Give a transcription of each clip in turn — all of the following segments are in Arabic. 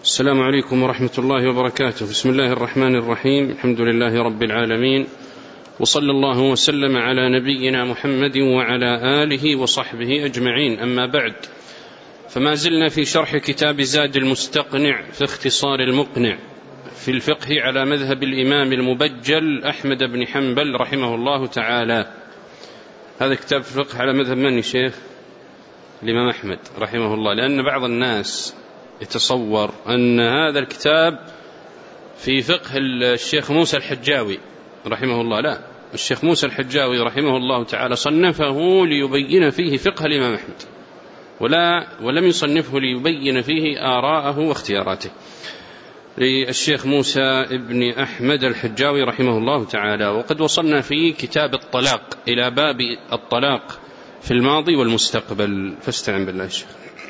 السلام عليكم ورحمة الله وبركاته. بسم الله الرحمن الرحيم. الحمد لله رب العالمين، وصلى الله وسلم على نبينا محمد وعلى آله وصحبه أجمعين. أما بعد، فما زلنا في شرح كتاب زاد المستقنع في اختصار المقنع في الفقه على مذهب الإمام المبجل أحمد بن حنبل رحمه الله تعالى. هذا كتاب الفقه على مذهب من شيخ؟ الإمام أحمد رحمه الله، لأن بعض الناس يتصور أن هذا الكتاب في فقه الشيخ موسى الحجاوي رحمه الله. لا، الشيخ موسى الحجاوي رحمه الله تعالى صنفه ليبين فيه فقه الإمام أحمد، ولم يصنفه ليبين فيه آراءه واختياراته. للشيخ موسى ابن أحمد الحجاوي رحمه الله تعالى. وقد وصلنا في كتاب الطلاق إلى باب الطلاق في الماضي والمستقبل، فاستعن بالله الشيخ.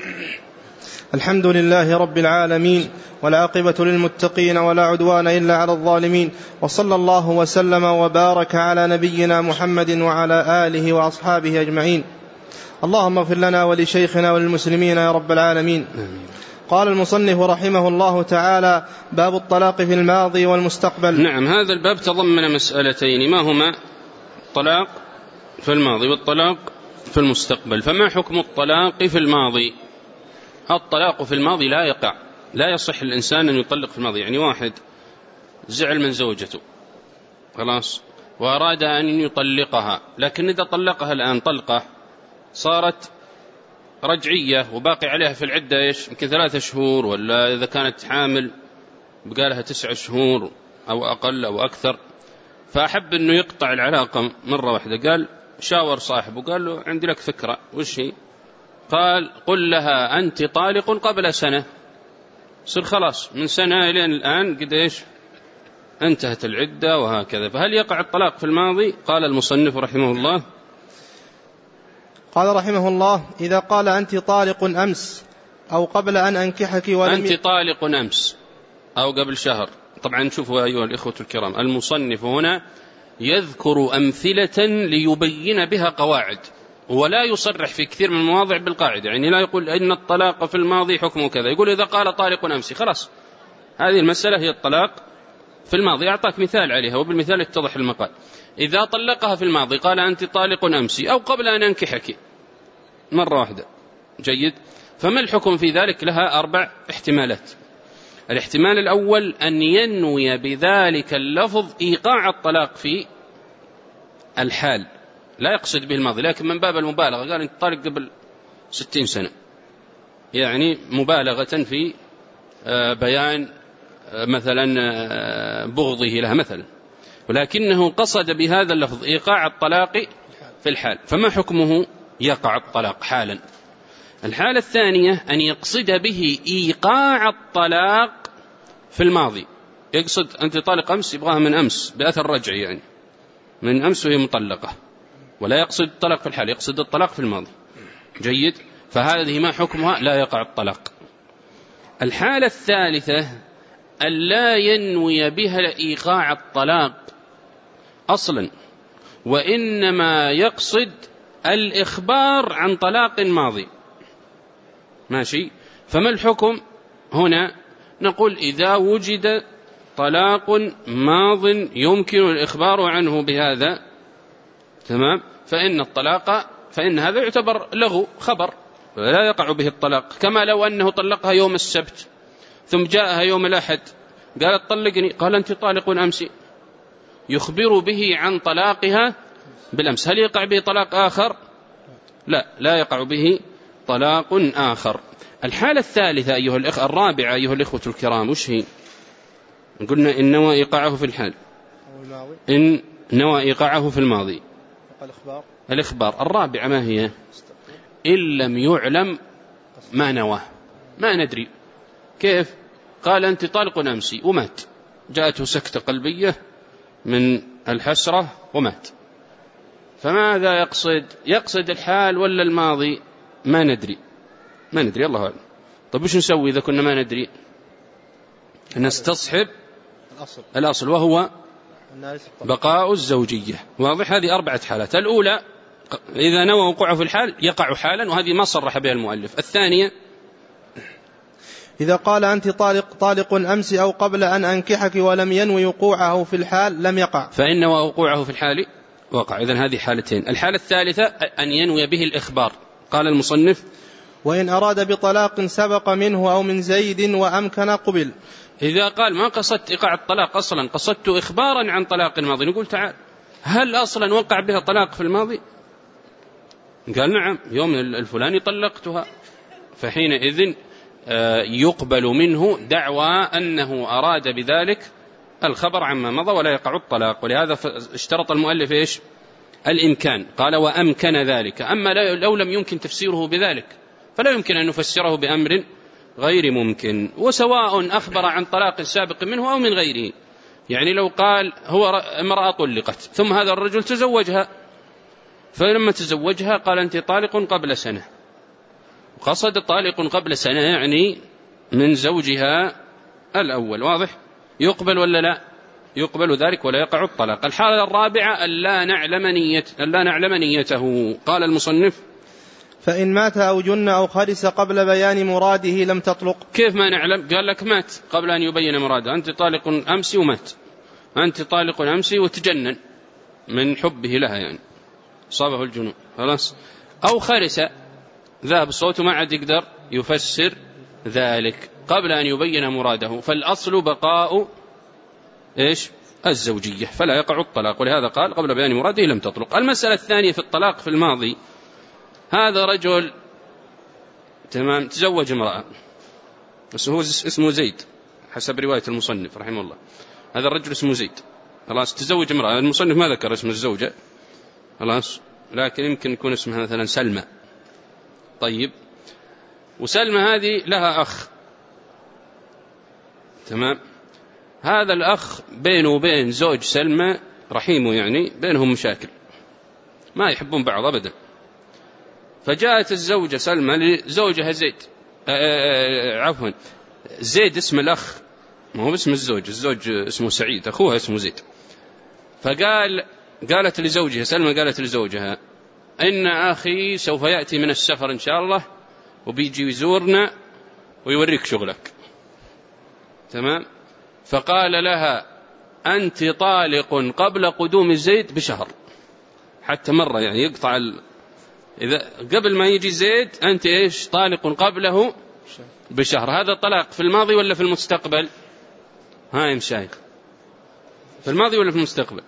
الحمد لله رب العالمين، والعاقبة للمتقين ولا عدوان إلا على الظالمين، وصلى الله وسلم وبارك على نبينا محمد وعلى آله وأصحابه أجمعين. اللهم اغفر لنا ولشيخنا وللمسلمين يا رب العالمين. قال المصنف رحمه الله تعالى: باب الطلاق في الماضي والمستقبل. نعم، هذا الباب تضمن مسألتين، ما هما؟ الطلاق في الماضي والطلاق في المستقبل. فما حكم الطلاق في الماضي؟ الطلاق في الماضي لا يقع، لا يصح الإنسان أن يطلق في الماضي. يعني واحد زعل من زوجته خلاص وأراد أن يطلقها، لكن إذا طلقها الآن طلقة صارت رجعية وباقي عليها في العدة يمكن 3 شهور، ولا إذا كانت حامل بقى لها 9 شهور أو أقل أو أكثر، فأحب أنه يقطع العلاقة مرة واحدة. قال شاور صاحبه قال له عندي لك فكرة. وش هي؟ قال قل لها أنت طالق قبل سنة. صار خلاص من سنة إلى الآن قد انتهت العدة وهكذا. فهل يقع الطلاق في الماضي؟ قال المصنف رحمه الله: قال رحمه الله: إذا قال أنت طالق أمس أو قبل أن أنكحك أنت طالق أمس أو قبل شهر. طبعا شوفوا أيها الإخوة الكرام، المصنف هنا يذكر أمثلة ليبين بها قواعد، ولا يصرح في كثير من المواضع بالقاعدة. يعني لا يقول إن الطلاق في الماضي حكمه كذا، يقول إذا قال طالق أمس خلاص هذه المسألة هي الطلاق في الماضي. أعطاك مثال عليها وبالمثال يتضح المقال. إذا طلقها في الماضي قال أنت طالق أمس أو قبل أن أنكحك مرة واحدة، جيد. فما الحكم في ذلك؟ لها 4 احتمالات. الاحتمال الأول أن ينوي بذلك اللفظ إيقاع الطلاق في الحال، لا يقصد به الماضي، لكن من باب المبالغة قال أنت طالق قبل 60 سنة، يعني مبالغة في بيان مثلا بغضه لها مثلا، ولكنه قصد بهذا اللفظ إيقاع الطلاق في الحال. فما حكمه؟ يقع الطلاق حالا. الحالة الثانية أن يقصد به إيقاع الطلاق في الماضي، يقصد أنت طالق أمس يبغاها من أمس بأثر رجعي، يعني من أمس وهي مطلقة، ولا يقصد الطلاق في الحال، يقصد الطلاق في الماضي، جيد. فهذه ما حكمها؟ لا يقع الطلاق. الحالة الثالثة أن لا ينوي بها إيقاع الطلاق أصلا، وإنما يقصد الإخبار عن طلاق ماضي، ماشي. فما الحكم هنا؟ نقول إذا وجد طلاق ماض يمكن الإخبار عنه بهذا، تمام، فإن هذا يعتبر له خبر لا يقع به الطلاق. كما لو أنه طلقها يوم السبت ثم جاءها يوم الأحد قالت طلقني، قال أنت طالق أمس، يخبر به عن طلاقها بالأمس. هل يقع به طلاق آخر؟ لا يقع به طلاق آخر. الحالة الثالثة الرابعة أيها الإخوة الكرام، وش هي؟ قلنا إن نوى إيقاعه في الحال، إن نوى إيقاعه في الماضي. الإخبار. الرابعة ما هي؟ إن لم يعلم ما نواه، ما ندري كيف. قال أنت طالق أمس ومات، جاءته سكتة قلبية من الحسرة ومات. فماذا يقصد الحال ولا الماضي؟ ما ندري الله أعلم. طب وش نسوي إذا كنا ما ندري؟ نستصحب الأصل وهو بقاء الزوجية، واضح. هذه 4 حالات. الأولى إذا نوى وقوعه في الحال يقع حالا، وهذه ما صرح بها المؤلف. الثانية إذا قال أنت طالق أمس أو قبل أن أنكحك ولم ينوي وقوعه في الحال لم يقع، فإن وقوعه في الحال وقع. إذن هذه حالتين. الحالة الثالثة أن ينوي به الإخبار. قال المصنف: وإن أراد بطلاق سبق منه أو من زيد وأمكن قبل. إذا قال ما قصدت إيقاع الطلاق أصلا، قصدت إخبارا عن طلاق الماضي، نقول تعال هل أصلا وقع بها طلاق في الماضي؟ قال نعم يوم الفلاني طلقتها، فحينئذ يقبل منه دعوى أنه أراد بذلك الخبر عما مضى ولا يقع الطلاق. ولهذا اشترط المؤلف إيش؟ الإمكان. قال وأمكن ذلك. أما لو لم يمكن تفسيره بذلك فلا يمكن أن نفسره بأمر غير ممكن، وسواء أخبر عن طلاق سابق منه أو من غيره. يعني لو قال هو امرأة طلقت ثم هذا الرجل تزوجها، فلما تزوجها قال أنت طالق قبل سنة، وقصد طالق قبل سنة يعني من زوجها الأول، واضح؟ يقبل ولا لا؟ يقبل ذلك ولا يقع الطلاق. الحالة الرابعة ألا نعلم نيته. قال المصنف: فإن مات أو جن أو خرس قبل بيان مراده لم تطلق. كيف ما نعلم؟ قال لك مات قبل أن يبين مراده، أنت طالق أمسي ومات، أنت طالق أمسي وتجنن من حبه لها، يعني صابه الجنون خلاص. أو خرس ذهب صوته ما عاد يقدر يفسر ذلك قبل أن يبين مراده، فالأصل بقاء إيش؟ الزوجية، فلا يقع الطلاق. ولهذا قال قبل بيان مراده لم تطلق. المسألة الثانية في الطلاق في الماضي: هذا رجل تمام تزوج امرأة، بس هو اسمه زيد حسب رواية المصنف رحمه الله، هذا الرجل اسمه زيد خلاص، تزوج امرأة. المصنف ما ذكر اسم الزوجة خلاص، لكن يمكن يكون اسمها مثلا سلمى. طيب، وسلمى هذه لها أخ، تمام، هذا الأخ بينه وبين زوج سلمى رحيمه، يعني بينهم مشاكل ما يحبون بعض أبدا. فجاءت الزوجة سلمى لزوجها زيد، عفوا زيد اسم الأخ ما هو اسم الزوج اسمه سعيد، أخوها اسمه زيد. قالت لزوجها سلمى، قالت لزوجها: إن أخي سوف يأتي من السفر إن شاء الله وبيجي يزورنا ويوريك شغلك، تمام. فقال لها: أنت طالق قبل قدوم زيد بشهر، حتى مرة يعني يقطع إذا قبل ما يجي زيد أنت إيش طالق قبله بشهر. هذا طلاق في الماضي ولا في المستقبل؟ ها يا مشايخ، في الماضي ولا في المستقبل؟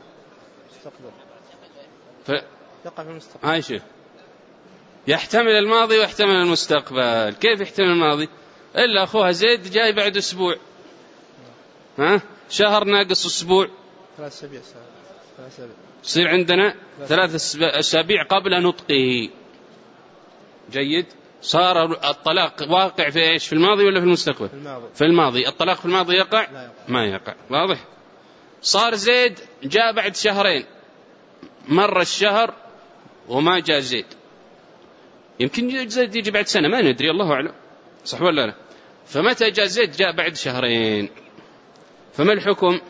يقع في المستقبل. هاي شيء يحتمل الماضي ويحتمل المستقبل. كيف يحتمل الماضي؟ إلا أخوها زيد جاي بعد أسبوع، ها شهر ناقص أسبوع، 3 أسابيع يصير عندنا 3 أسابيع قبل نطقه. جيد. صار الطلاق واقع في إيش؟ في الماضي ولا في المستقبل؟ في الماضي. الطلاق في الماضي يقع؟ ما يقع. واضح؟ صار زيد جاء بعد شهرين، مر الشهر وما جاء زيد، يمكن زيد يجي بعد سنة ما ندري، الله أعلم، صح ولا لا؟ فمتى جاء زيد؟ جاء بعد شهرين، فما الحكم؟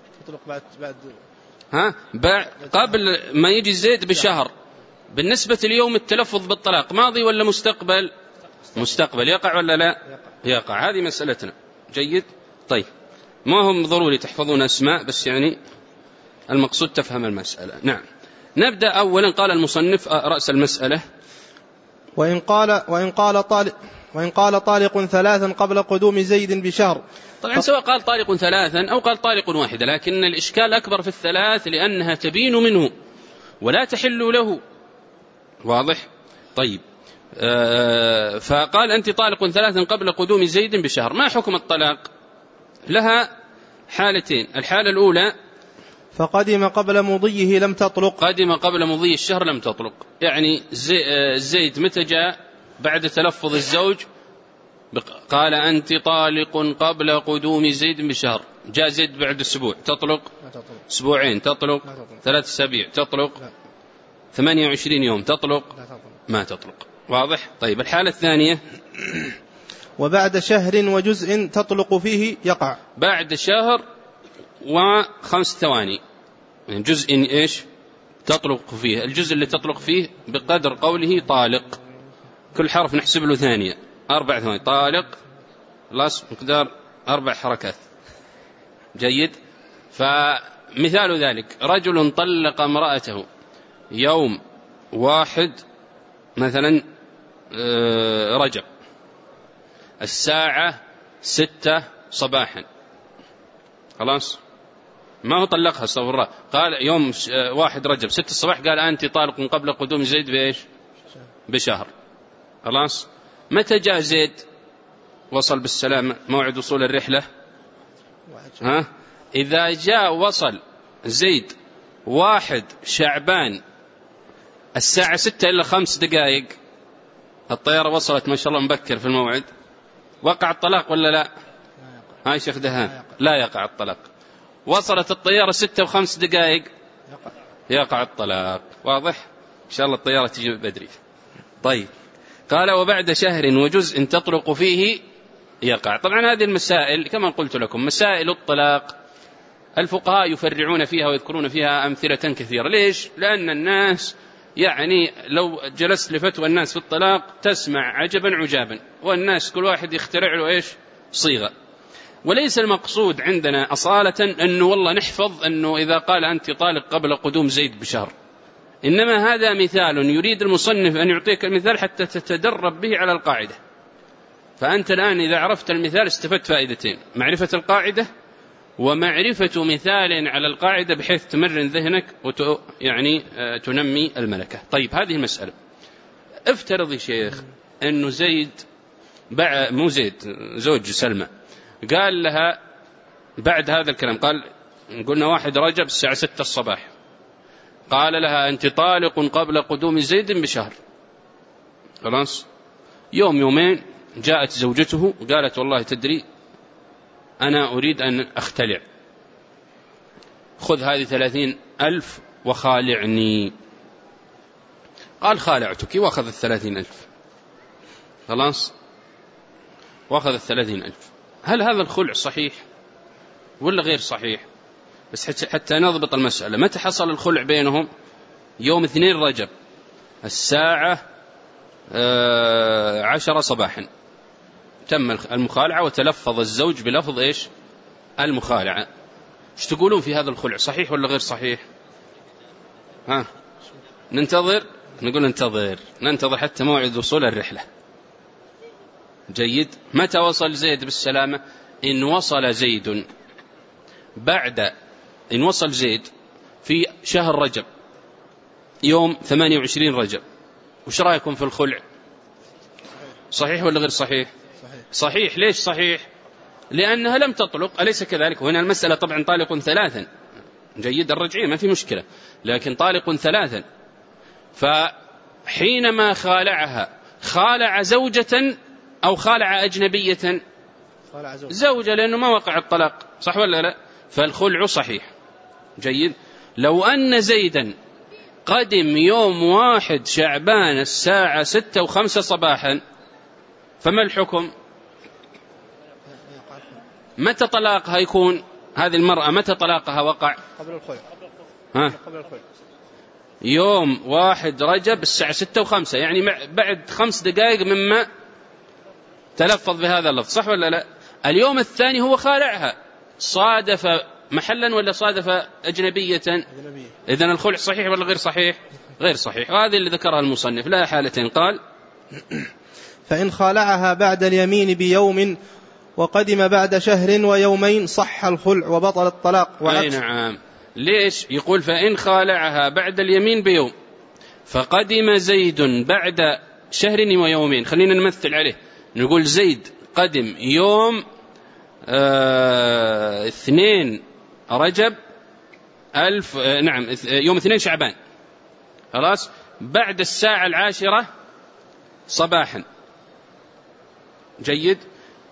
قبل ما يجي زيد بشهر. بالنسبة ليوم التلفظ بالطلاق ماضي ولا مستقبل؟ مستقبل. يقع ولا لا؟ يقع. هذه مسألتنا. جيد. طيب، ما هم ضروري تحفظون أسماء، بس يعني المقصود تفهم المسألة. نعم. نبدأ أولا. قال المصنف رأس المسألة: وإن قال طالق 3 قبل قدوم زيد بشهر. طبعا سواء قال طالق 3 أو قال طالق 1، لكن الإشكال أكبر في 3 لأنها تبين منه ولا تحل له. واضح؟ طيب، فقال أنت طالق 3 قبل قدوم زيد بشهر. ما حكم الطلاق؟ لها حالتين. الحالة الأولى: فقدم قبل مضيه لم تطلق. قدم قبل مضي الشهر لم تطلق، يعني زيد متى جاء؟ بعد تلفظ الزوج قال أنت طالق قبل قدوم زيد بشهر، جاء زيد بعد أسبوع، تطلق؟ أسبوعين تطلق؟ 3 أسابيع تطلق؟ 28 يوم تطلق؟ ما تطلق. واضح؟ طيب، الحالة الثانية: وبعد شهر وجزء تطلق فيه يقع. بعد شهر و5 ثواني، يعني جزء إيش تطلق فيه؟ الجزء اللي تطلق فيه بقدر قوله طالق، كل حرف نحسب له ثانية، 4 ثواني. طالق خلاص مقدار 4 حركات. جيد. فمثال ذلك رجل طلق امرأته يوم 1 مثلا رجب الساعة 6 صباحا، خلاص ما هو طلقها استغفر الله، قال يوم 1 رجب 6 الصباح قال أنت طالق قبل قدوم زيد بإيش؟ بشهر. خلاص متى جاء زيد وصل بالسلامة موعد وصول الرحلة؟ إذا جاء وصل زيد 1 شعبان الساعة 6 إلا 5 دقائق، الطيارة وصلت ما شاء الله مبكر في الموعد، وقع الطلاق ولا لا؟ هاي شيخ دهان لا يقع الطلاق. وصلت الطيارة 6 و5 دقائق يقع الطلاق. واضح؟ إن شاء الله الطيارة تجي بدري. طيب قال وبعد شهر وجزء تطلق فيه يقع. طبعا هذه المسائل كما قلت لكم مسائل الطلاق الفقهاء يفرعون فيها ويذكرون فيها أمثلة كثيرة. ليش؟ لأن الناس يعني لو جلست لفتوى الناس في الطلاق تسمع عجبا عجابا، والناس كل واحد يخترع له إيش؟ صيغة. وليس المقصود عندنا أصالة أنه والله نحفظ أنه إذا قال أنت طالق قبل قدوم زيد بشهر، إنما هذا مثال يريد المصنف أن يعطيك المثال حتى تتدرب به على القاعدة. فأنت الآن إذا عرفت المثال استفدت فائدتين: معرفة القاعدة ومعرفة مثال على القاعدة بحيث تمرن ذهنك يعني تنمي الملكة. طيب هذه المسألة. افترض يا شيخ أنه زيد مو زيد زوج سلمى قال لها بعد هذا الكلام، قال قلنا 1 رجب الساعة 6 الصباح، قال لها أنت طالق قبل قدوم زيد بشهر. خلاص يوم يومين جاءت زوجته قالت والله تدري أنا أريد أن أختلع، خذ هذه 30,000 وخالعني. قال خالعتك، وأخذ 30,000. خلاص وأخذ 30,000. هل هذا الخلع صحيح ولا غير صحيح؟ بس حتى نضبط المسألة. متى حصل الخلع بينهم؟ يوم 2 رجب الساعة 10 صباحا تم المخالعة وتلفظ الزوج بلفظ إيش؟ المخالعة. ايش تقولون في هذا الخلع؟ صحيح ولا غير صحيح؟ ننتظر؟ نقول ننتظر حتى موعد وصول الرحلة. جيد. متى وصل زيد بالسلامة؟ إن وصل زيد في شهر رجب يوم 28 رجب. وش رأيكم في الخلع؟ صحيح ولا غير صحيح؟ صحيح. ليش صحيح؟ لأنها لم تطلق، أليس كذلك؟ وهنا المسألة طبعا طالق 3. جيد. الرجعية ما في مشكلة، لكن طالق 3. فحينما خالعها خالع زوجة أو خالع أجنبية؟ زوجة، لأنه ما وقع الطلاق، صح ولا لا؟ فالخلع صحيح. جيد. لو أن زيدا قدم يوم 1 شعبان الساعة 6 و5 صباحا فما الحكم؟ متى طلاقها يكون؟ هذه المرأة متى طلاقها وقع؟ قبل الخلع. قبل الخلع يوم 1 رجب الساعة 6 و5، يعني بعد 5 دقائق مما تلفظ بهذا اللفظ، صح ولا لا؟ اليوم الثاني هو خالعها، صادف محلا ولا صادف أجنبية؟ إذن الخلع صحيح ولا غير صحيح؟ غير صحيح. وهذه اللي ذكرها المصنف. لا حالتين. قال فإن خالعها بعد اليمين بيوم وقدم بعد شهر ويومين صح الخلع وبطل الطلاق. أي نعم. ليش يقول فإن خالعها بعد اليمين بيوم فقدم زيد بعد شهر ويومين؟ خلينا نمثل عليه، نقول زيد قدم يوم 2 رجب يوم 2 شعبان، خلاص، بعد الساعة 10 صباحا. جيد.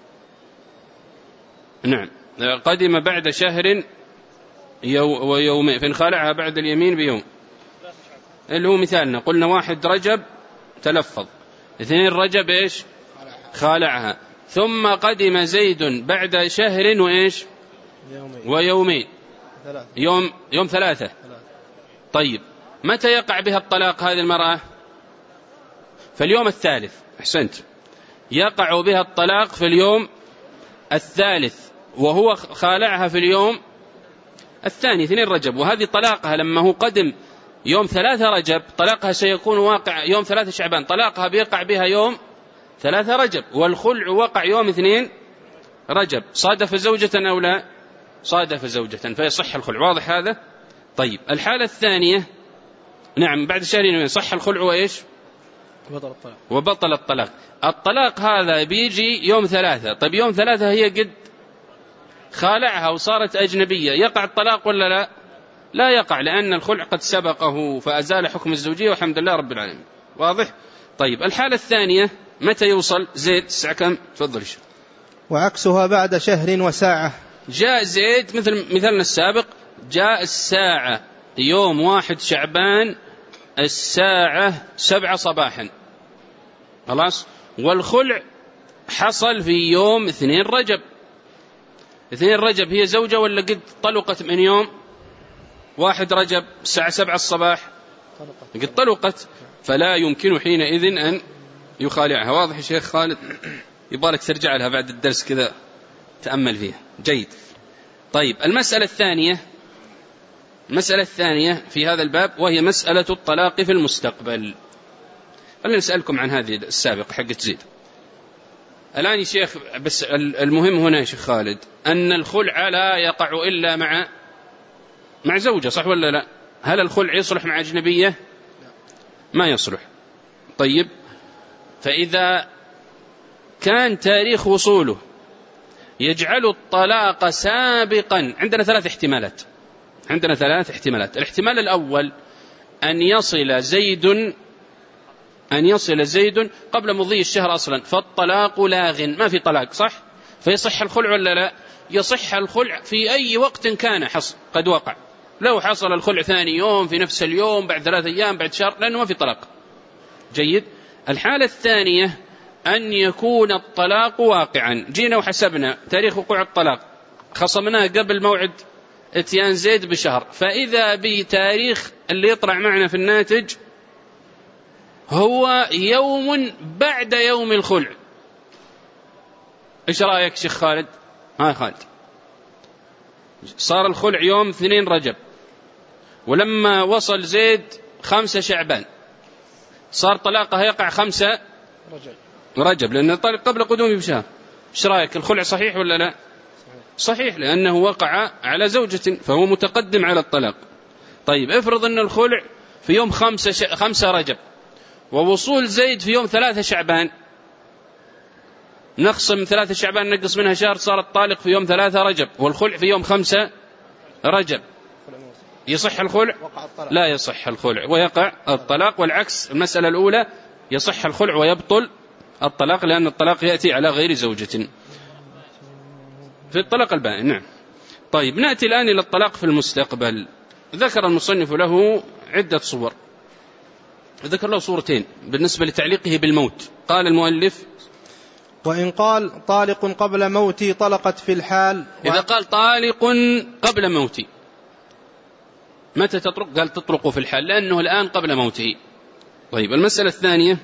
نعم. قدم بعد شهر ويومين فإن خالعها بعد اليمين بيوم، اللي هو مثالنا قلنا 1 رجب تلفظ، 2 رجب إيش؟ خالعها. ثم قدم زيد بعد شهر وإيش؟ ويومين، يوم 3. طيب متى يقع بها الطلاق هذه المرأة؟ في اليوم 3. أحسنت. يقع بها الطلاق في اليوم الثالث وهو خالعها في اليوم الثاني 2 رجب، وهذه طلاقها لما هو قدم يوم 3 رجب طلاقها سيكون واقع يوم 3 شعبان، طلاقها بيقع بها يوم 3 رجب، والخلع وقع يوم 2 رجب. صادف زوجة أو لا؟ صادف زوجة، فيصح الخلع. واضح هذا؟ طيب الحالة الثانية، نعم بعد شهرين صح الخلع وإيش؟ وبطل الطلاق. الطلاق هذا بيجي يوم 3. طيب يوم 3 هي قد خالعها وصارت أجنبية، يقع الطلاق ولا لا؟ لا يقع، لأن الخلع قد سبقه فأزال حكم الزوجية والحمد لله رب العالمين. واضح؟ طيب الحالة الثانية متى يوصل زيد؟ الساعة كم؟ تفضل. وعكسها بعد شهر وساعة. جاء زيد مثل مثلنا السابق، جاء الساعة يوم 1 شعبان الساعة 7 صباحا، خلاص، والخلع حصل في يوم 2 رجب. 2 رجب هي زوجة ولا قد طلقت من يوم 1 رجب الساعة 7 الصباح؟ قد طلقت، فلا يمكن حينئذ أن يخالعها. واضح يا شيخ خالد؟ يبالك ترجع لها بعد الدرس كذا تأمل فيها. جيد. طيب المسألة الثانية في هذا الباب وهي مسألة الطلاق في المستقبل. خلينا نسألكم عن هذه السابقة حقت زيد. الآن يا شيخ، بس المهم هنا يا شيخ خالد أن الخلع لا يقع إلا مع زوجة، صح ولا لا؟ هل الخلع يصلح مع أجنبية؟ ما يصلح. طيب فإذا كان تاريخ وصوله يجعل الطلاق سابقا، عندنا 3 احتمالات. الاحتمال الأول أن يصل زيد قبل مضي الشهر أصلا، فالطلاق لاغ، ما في طلاق، صح؟ فيصح الخلع ولا لا؟ يصح الخلع في أي وقت كان قد وقع. لو حصل الخلع ثاني يوم، في نفس اليوم، بعد 3 أيام، بعد شهر، لأنه ما في طلاق. جيد. الحالة الثانية أن يكون الطلاق واقعا، جينا وحسبنا تاريخ وقوع الطلاق، خصمناه قبل موعد اتيان زيد بشهر، فإذا بتاريخ اللي يطلع معنا في الناتج هو يوم بعد يوم الخلع. إيش رأيك شيخ خالد؟ خالد، صار الخلع يوم 2 رجب، ولما وصل زيد 5 شعبان صار طلاقه يقع 5 رجب، لأنه طلق قبل قدومه بشهر. إيش رأيك؟ الخلع صحيح ولا لا؟ صحيح، لأنه وقع على زوجة فهو متقدم على الطلاق. طيب افرض أن الخلع في يوم 5 رجب ووصول زيد في يوم 3 شعبان، نقسم 3 شعبان نقص منها شهر، صار الطالق في يوم 3 رجب والخلع في يوم 5 رجب، يصح الخلع؟ لا يصح الخلع ويقع الطلاق. والعكس المسألة الأولى يصح الخلع ويبطل الطلاق، لأن الطلاق يأتي على غير زوجة في الطلاق البائن. نعم. طيب نأتي الآن إلى الطلاق في المستقبل. ذكر المصنف له عدة صور، ذكر له صورتين بالنسبة لتعليقه بالموت. قال المؤلف: وإن قال طالق قبل موتي طلقت في الحال. إذا قال طالق قبل موتي متى تطرق؟ قال تطرق في الحال، لأنه الآن قبل موته. طيب المسألة الثانية: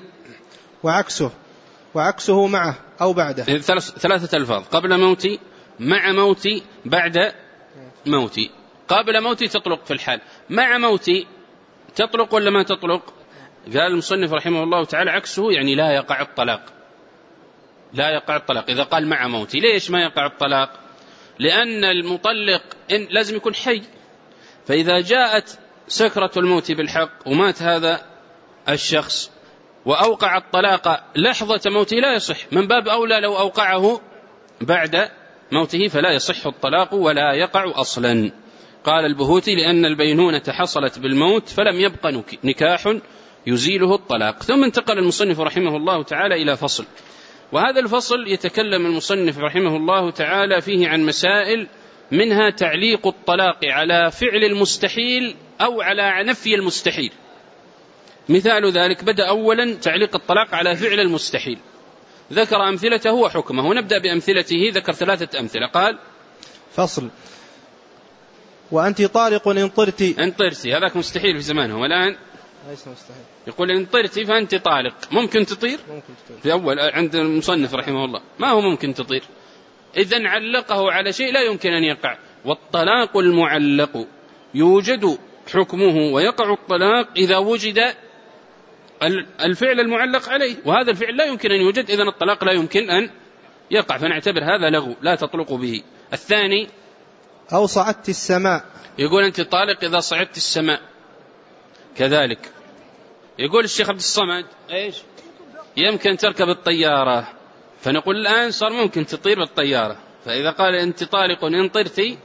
وعكسه معه أو بعده. 3 ألفاظ: قبل موتي، مع موتي، بعد موتي. قبل موتي تطلق في الحال، مع موتي تطلق ولا ما تطلق؟ قال المصنف رحمه الله تعالى: عكسه، يعني لا يقع الطلاق. لا يقع الطلاق إذا قال مع موتي. ليش ما يقع الطلاق؟ لأن المطلق لازم يكون حي، فإذا جاءت سكرة الموت بالحق ومات هذا الشخص وأوقع الطلاق لحظة موته لا يصح، من باب أولى لو أوقعه بعد موته فلا يصح الطلاق ولا يقع أصلا. قال البهوتي: لأن البينونة حصلت بالموت فلم يبق نكاح يزيله الطلاق. ثم انتقل المصنف رحمه الله تعالى إلى فصل، وهذا الفصل يتكلم المصنف رحمه الله تعالى فيه عن مسائل، منها تعليق الطلاق على فعل المستحيل أو على نفي المستحيل. مثال ذلك: بدأ أولا تعليق الطلاق على فعل المستحيل، ذكر أمثلته وحكمه، ونبدأ بأمثلته. ذكر 3 أمثلة. قال: فصل: وأنت طالق إن طرتي. إن طرتي هذاك مستحيل في زمانه، والآن يقول إن طرتي فأنت طالق. ممكن تطير؟ في أول عند المصنف رحمه الله ما هو ممكن تطير، إذن علقه على شيء لا يمكن أن يقع. والطلاق المعلق يوجد حكمه ويقع الطلاق إذا وجد الفعل المعلق عليه، وهذا الفعل لا يمكن أن يوجد، إذن الطلاق لا يمكن أن يقع، فنعتبر هذا لغو لا تطلق به. الثاني أو صعدت السماء، يقول أنت طالق إذا صعدت السماء. كذلك يقول الشيخ عبد الصمد إيش؟ يمكن تركب الطيارة، فنقول الآن صار ممكن تطير بالطيارة، فإذا قال أنت طالق إن طرتي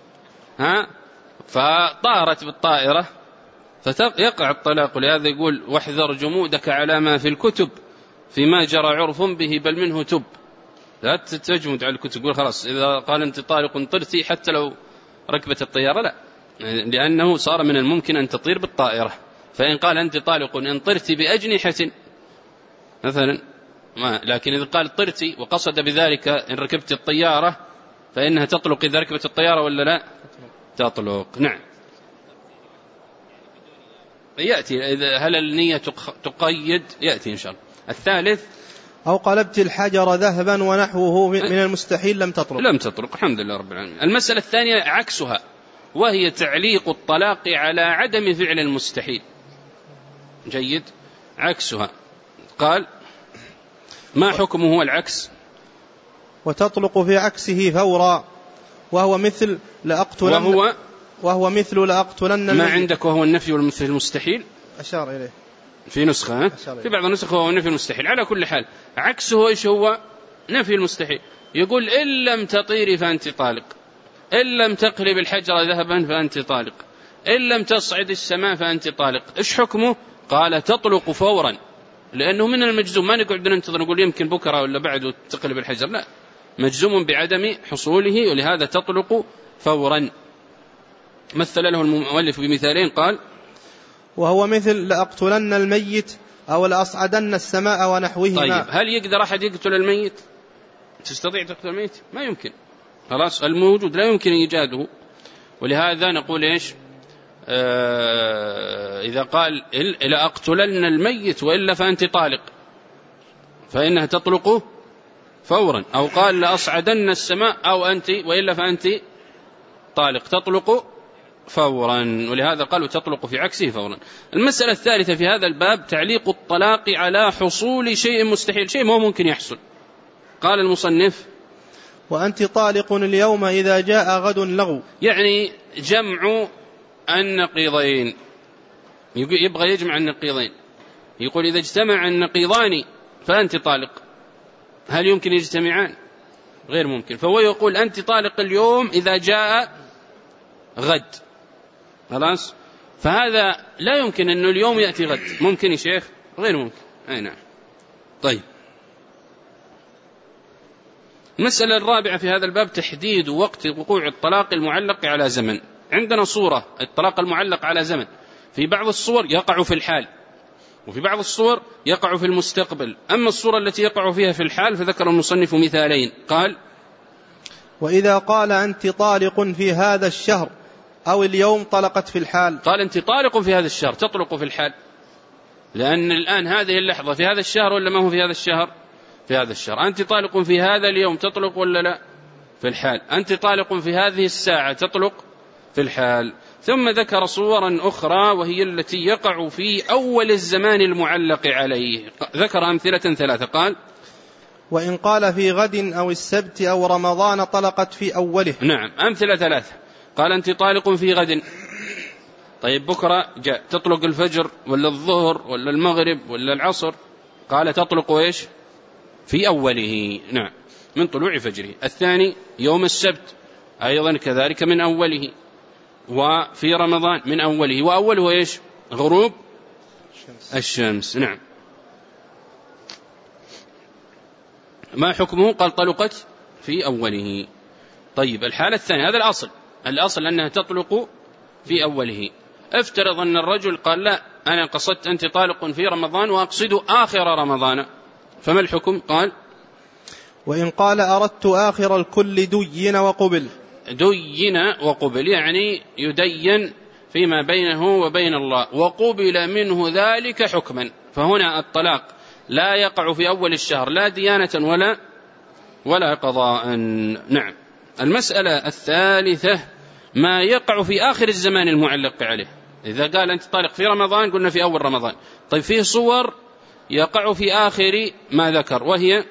فطارت بالطائرة فيقع الطلاق. لهذا يقول واحذر جمودك على ما في الكتب فيما جرى عرف به بل منه تب. لا تجمد على الكتب، يقول خلاص إذا قال أنت طالق طرتي حتى لو ركبت الطيارة لا، لأنه صار من الممكن أن تطير بالطائرة. فإن قال أنت طالق إن طرتي بأجنحة مثلا لكن إذا قال طرتي وقصد بذلك إن ركبت الطيارة فإنها تطلق إذا ركبت الطيارة ولا لا؟ تطلق. نعم يأتي هل النية تقيد؟ يأتي إن شاء الله. الثالث أو قلبت الحجر ذهبا ونحوه من المستحيل لم تطلق. لم تطلق، الحمد لله رب العالمين. المسألة الثانية عكسها، وهي تعليق الطلاق على عدم فعل المستحيل. جيد، عكسها قال ما حكمه العكس؟ وتطلق في عكسه فورا، وهو مثل لأقتلن، وهو مثل لأقتلن. ما عندك وهو النفي والمثل المستحيل أشار إليه في نسخة، في بعض النسخ هو النفي المستحيل. على كل حال عكسه إيش هو؟ نفي المستحيل. يقول إن لم تطيري فأنت طالق، إن لم تقلب الحجر ذهبا فأنت طالق، إن لم تصعد السماء فأنت طالق. إيش حكمه؟ قال تطلق فورا، لأنه من المجزوم، ما نقعد ننتظر نقول يمكن بكرة ولا بعد تقلب الحجر، لا، مجزوم بعدم حصوله، ولهذا تطلق فورا. مثل له المؤلف بمثالين قال وهو مثل لأقتلن الميت أو لأصعدن السماء ونحوهما. طيب هل يقدر أحد يقتل الميت؟ تستطيع تقتل الميت؟ ما يمكن، خلاص الموجود لا يمكن إيجاده. ولهذا نقول إيش؟ إذا قال لأقتلن الميت وإلا فأنت طالق فإنها تطلق فورا، أو قال لأصعدن السماء أو أنت وإلا فأنت طالق تطلق فورا، ولهذا قالوا تطلق في عكسه فورا. المسألة الثالثة في هذا الباب تعليق الطلاق على حصول شيء مستحيل، شيء ما ممكن يحصل. قال المصنف وأنت طالق اليوم إذا جاء غد لغو، يعني جمع النقيضين، يبغى يجمع النقيضين. يقول إذا اجتمع النقيضان فأنت طالق، هل يمكن يجتمعان؟ غير ممكن. فهو يقول أنت طالق اليوم إذا جاء غد، خلاص، فهذا لا يمكن أنه اليوم يأتي غد. ممكن يا شيخ؟ غير ممكن. أي نعم. طيب المسألة الرابعة في هذا الباب تحديد وقت وقوع الطلاق المعلق على زمن. عندنا صورة الطلاق المعلق على زمن، في بعض الصور يقع في الحال، وفي بعض الصور يقع في المستقبل. أما الصورة التي يقع فيها في الحال فذكر المصنف مثالين، قال وإذا قال أنت طالق في هذا الشهر أو اليوم طلقت في الحال. قال أنت طالق في هذا الشهر، تطلق في الحال، لأن الآن هذه اللحظة في هذا الشهر ولا ما هو في هذا الشهر؟ في هذا الشهر. أنت طالق في هذا اليوم، تطلق ولا لا؟ في الحال. أنت طالق في هذه الساعة، تطلق في الحال. ثم ذكر صورا أخرى وهي التي يقع في أول الزمان المعلق عليه، ذكر أمثلة ثلاثة. قال وإن قال في غد أو السبت أو رمضان طلقت في أوله. نعم، أمثلة ثلاثة. قال أنت طالق في غد، طيب بكرة جاء، تطلق الفجر ولا الظهر ولا المغرب ولا العصر؟ قال تطلق إيش؟ في أوله، نعم، من طلوع فجره. الثاني يوم السبت أيضا كذلك من أوله، وفي رمضان من أوله، وأوله إيش؟ غروب الشمس. نعم. ما حكمه؟ قال طلقت في أوله. طيب الحالة الثانية، هذا الأصل أنها تطلق في أوله. افترض أن الرجل قال لا، أنا قصدت أنت طالق في رمضان وأقصد آخر رمضان، فما الحكم؟ قال وإن قال أردت آخر الكل دين وقبل. دين وقبل يعني يدين فيما بينه وبين الله، وقبل منه ذلك حكما. فهنا الطلاق لا يقع في أول الشهر لا ديانة ولا قضاء. نعم. المسألة الثالثة ما يقع في آخر الزمان المعلق عليه. إذا قال أنت طالق في رمضان قلنا في أول رمضان، طيب فيه صور يقع في آخر ما ذكر، وهي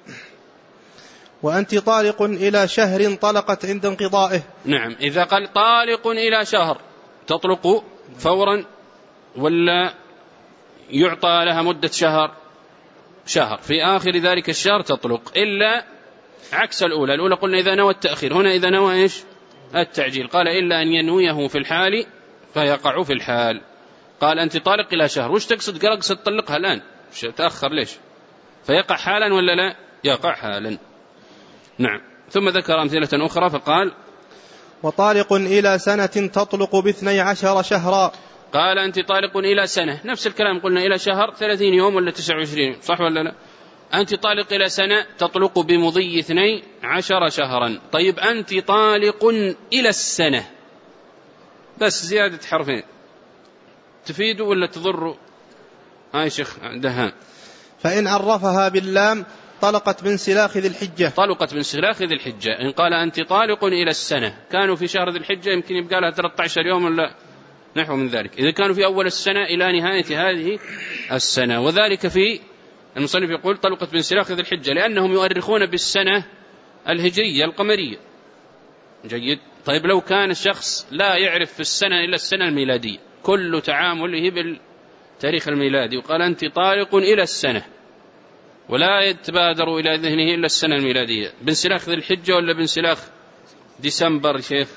وأنت طالق إلى شهر طلقت عند انقضائه. نعم. إذا قال طالق إلى شهر تطلق فورا ولا يعطى لها مدة شهر في آخر ذلك الشهر تطلق، إلا عكس الأولى قلنا إذا نوى التأخير، هنا إذا نوى إيش؟ التعجيل. قال إلا أن ينويه في الحال فيقع في الحال. قال أنت طالق إلى شهر، وش تقصد؟ قال أقصد طلقها الآن، تأخر ليش؟ فيقع حالا ولا لا؟ يقع حالا. نعم. ثم ذكر أمثلة أخرى فقال وطالق إلى سنة تطلق ب12 شهرا. قال أنت طالق إلى سنة، نفس الكلام قلنا إلى شهر 30 يوم ولا 29، صح ولا لا؟ أنت طالق إلى سنة تطلق بمضي 12 شهرا. طيب أنت طالق إلى السنة، بس زيادة حرفين تفيد ولا تضر؟ هاي شيخ دهان. فإن عرفها باللام طلقت بانسلاخ ذي الحجة. طلقت بانسلاخ ذي الحجة. إن قال أنت طالق إلى السنة، كانوا في شهر ذي الحجة يمكن يبقى لها 13 يوم ولا نحو من ذلك، إذا كانوا في أول السنة إلى نهاية هذه السنة. وذلك في المصنف يقول طلقت بانسلاخ ذي الحجة لأنهم يؤرخون بالسنة الهجرية القمرية. جيد. طيب لو كان الشخص لا يعرف في السنة إلا السنة الميلادية، كل تعامله بالتاريخ الميلادي، وقال أنت طالق إلى السنة ولا يتبادر إلى ذهنه إلا السنة الميلادية، بانسلاخ ذي الحجة ولا بانسلاخ ديسمبر شيخ؟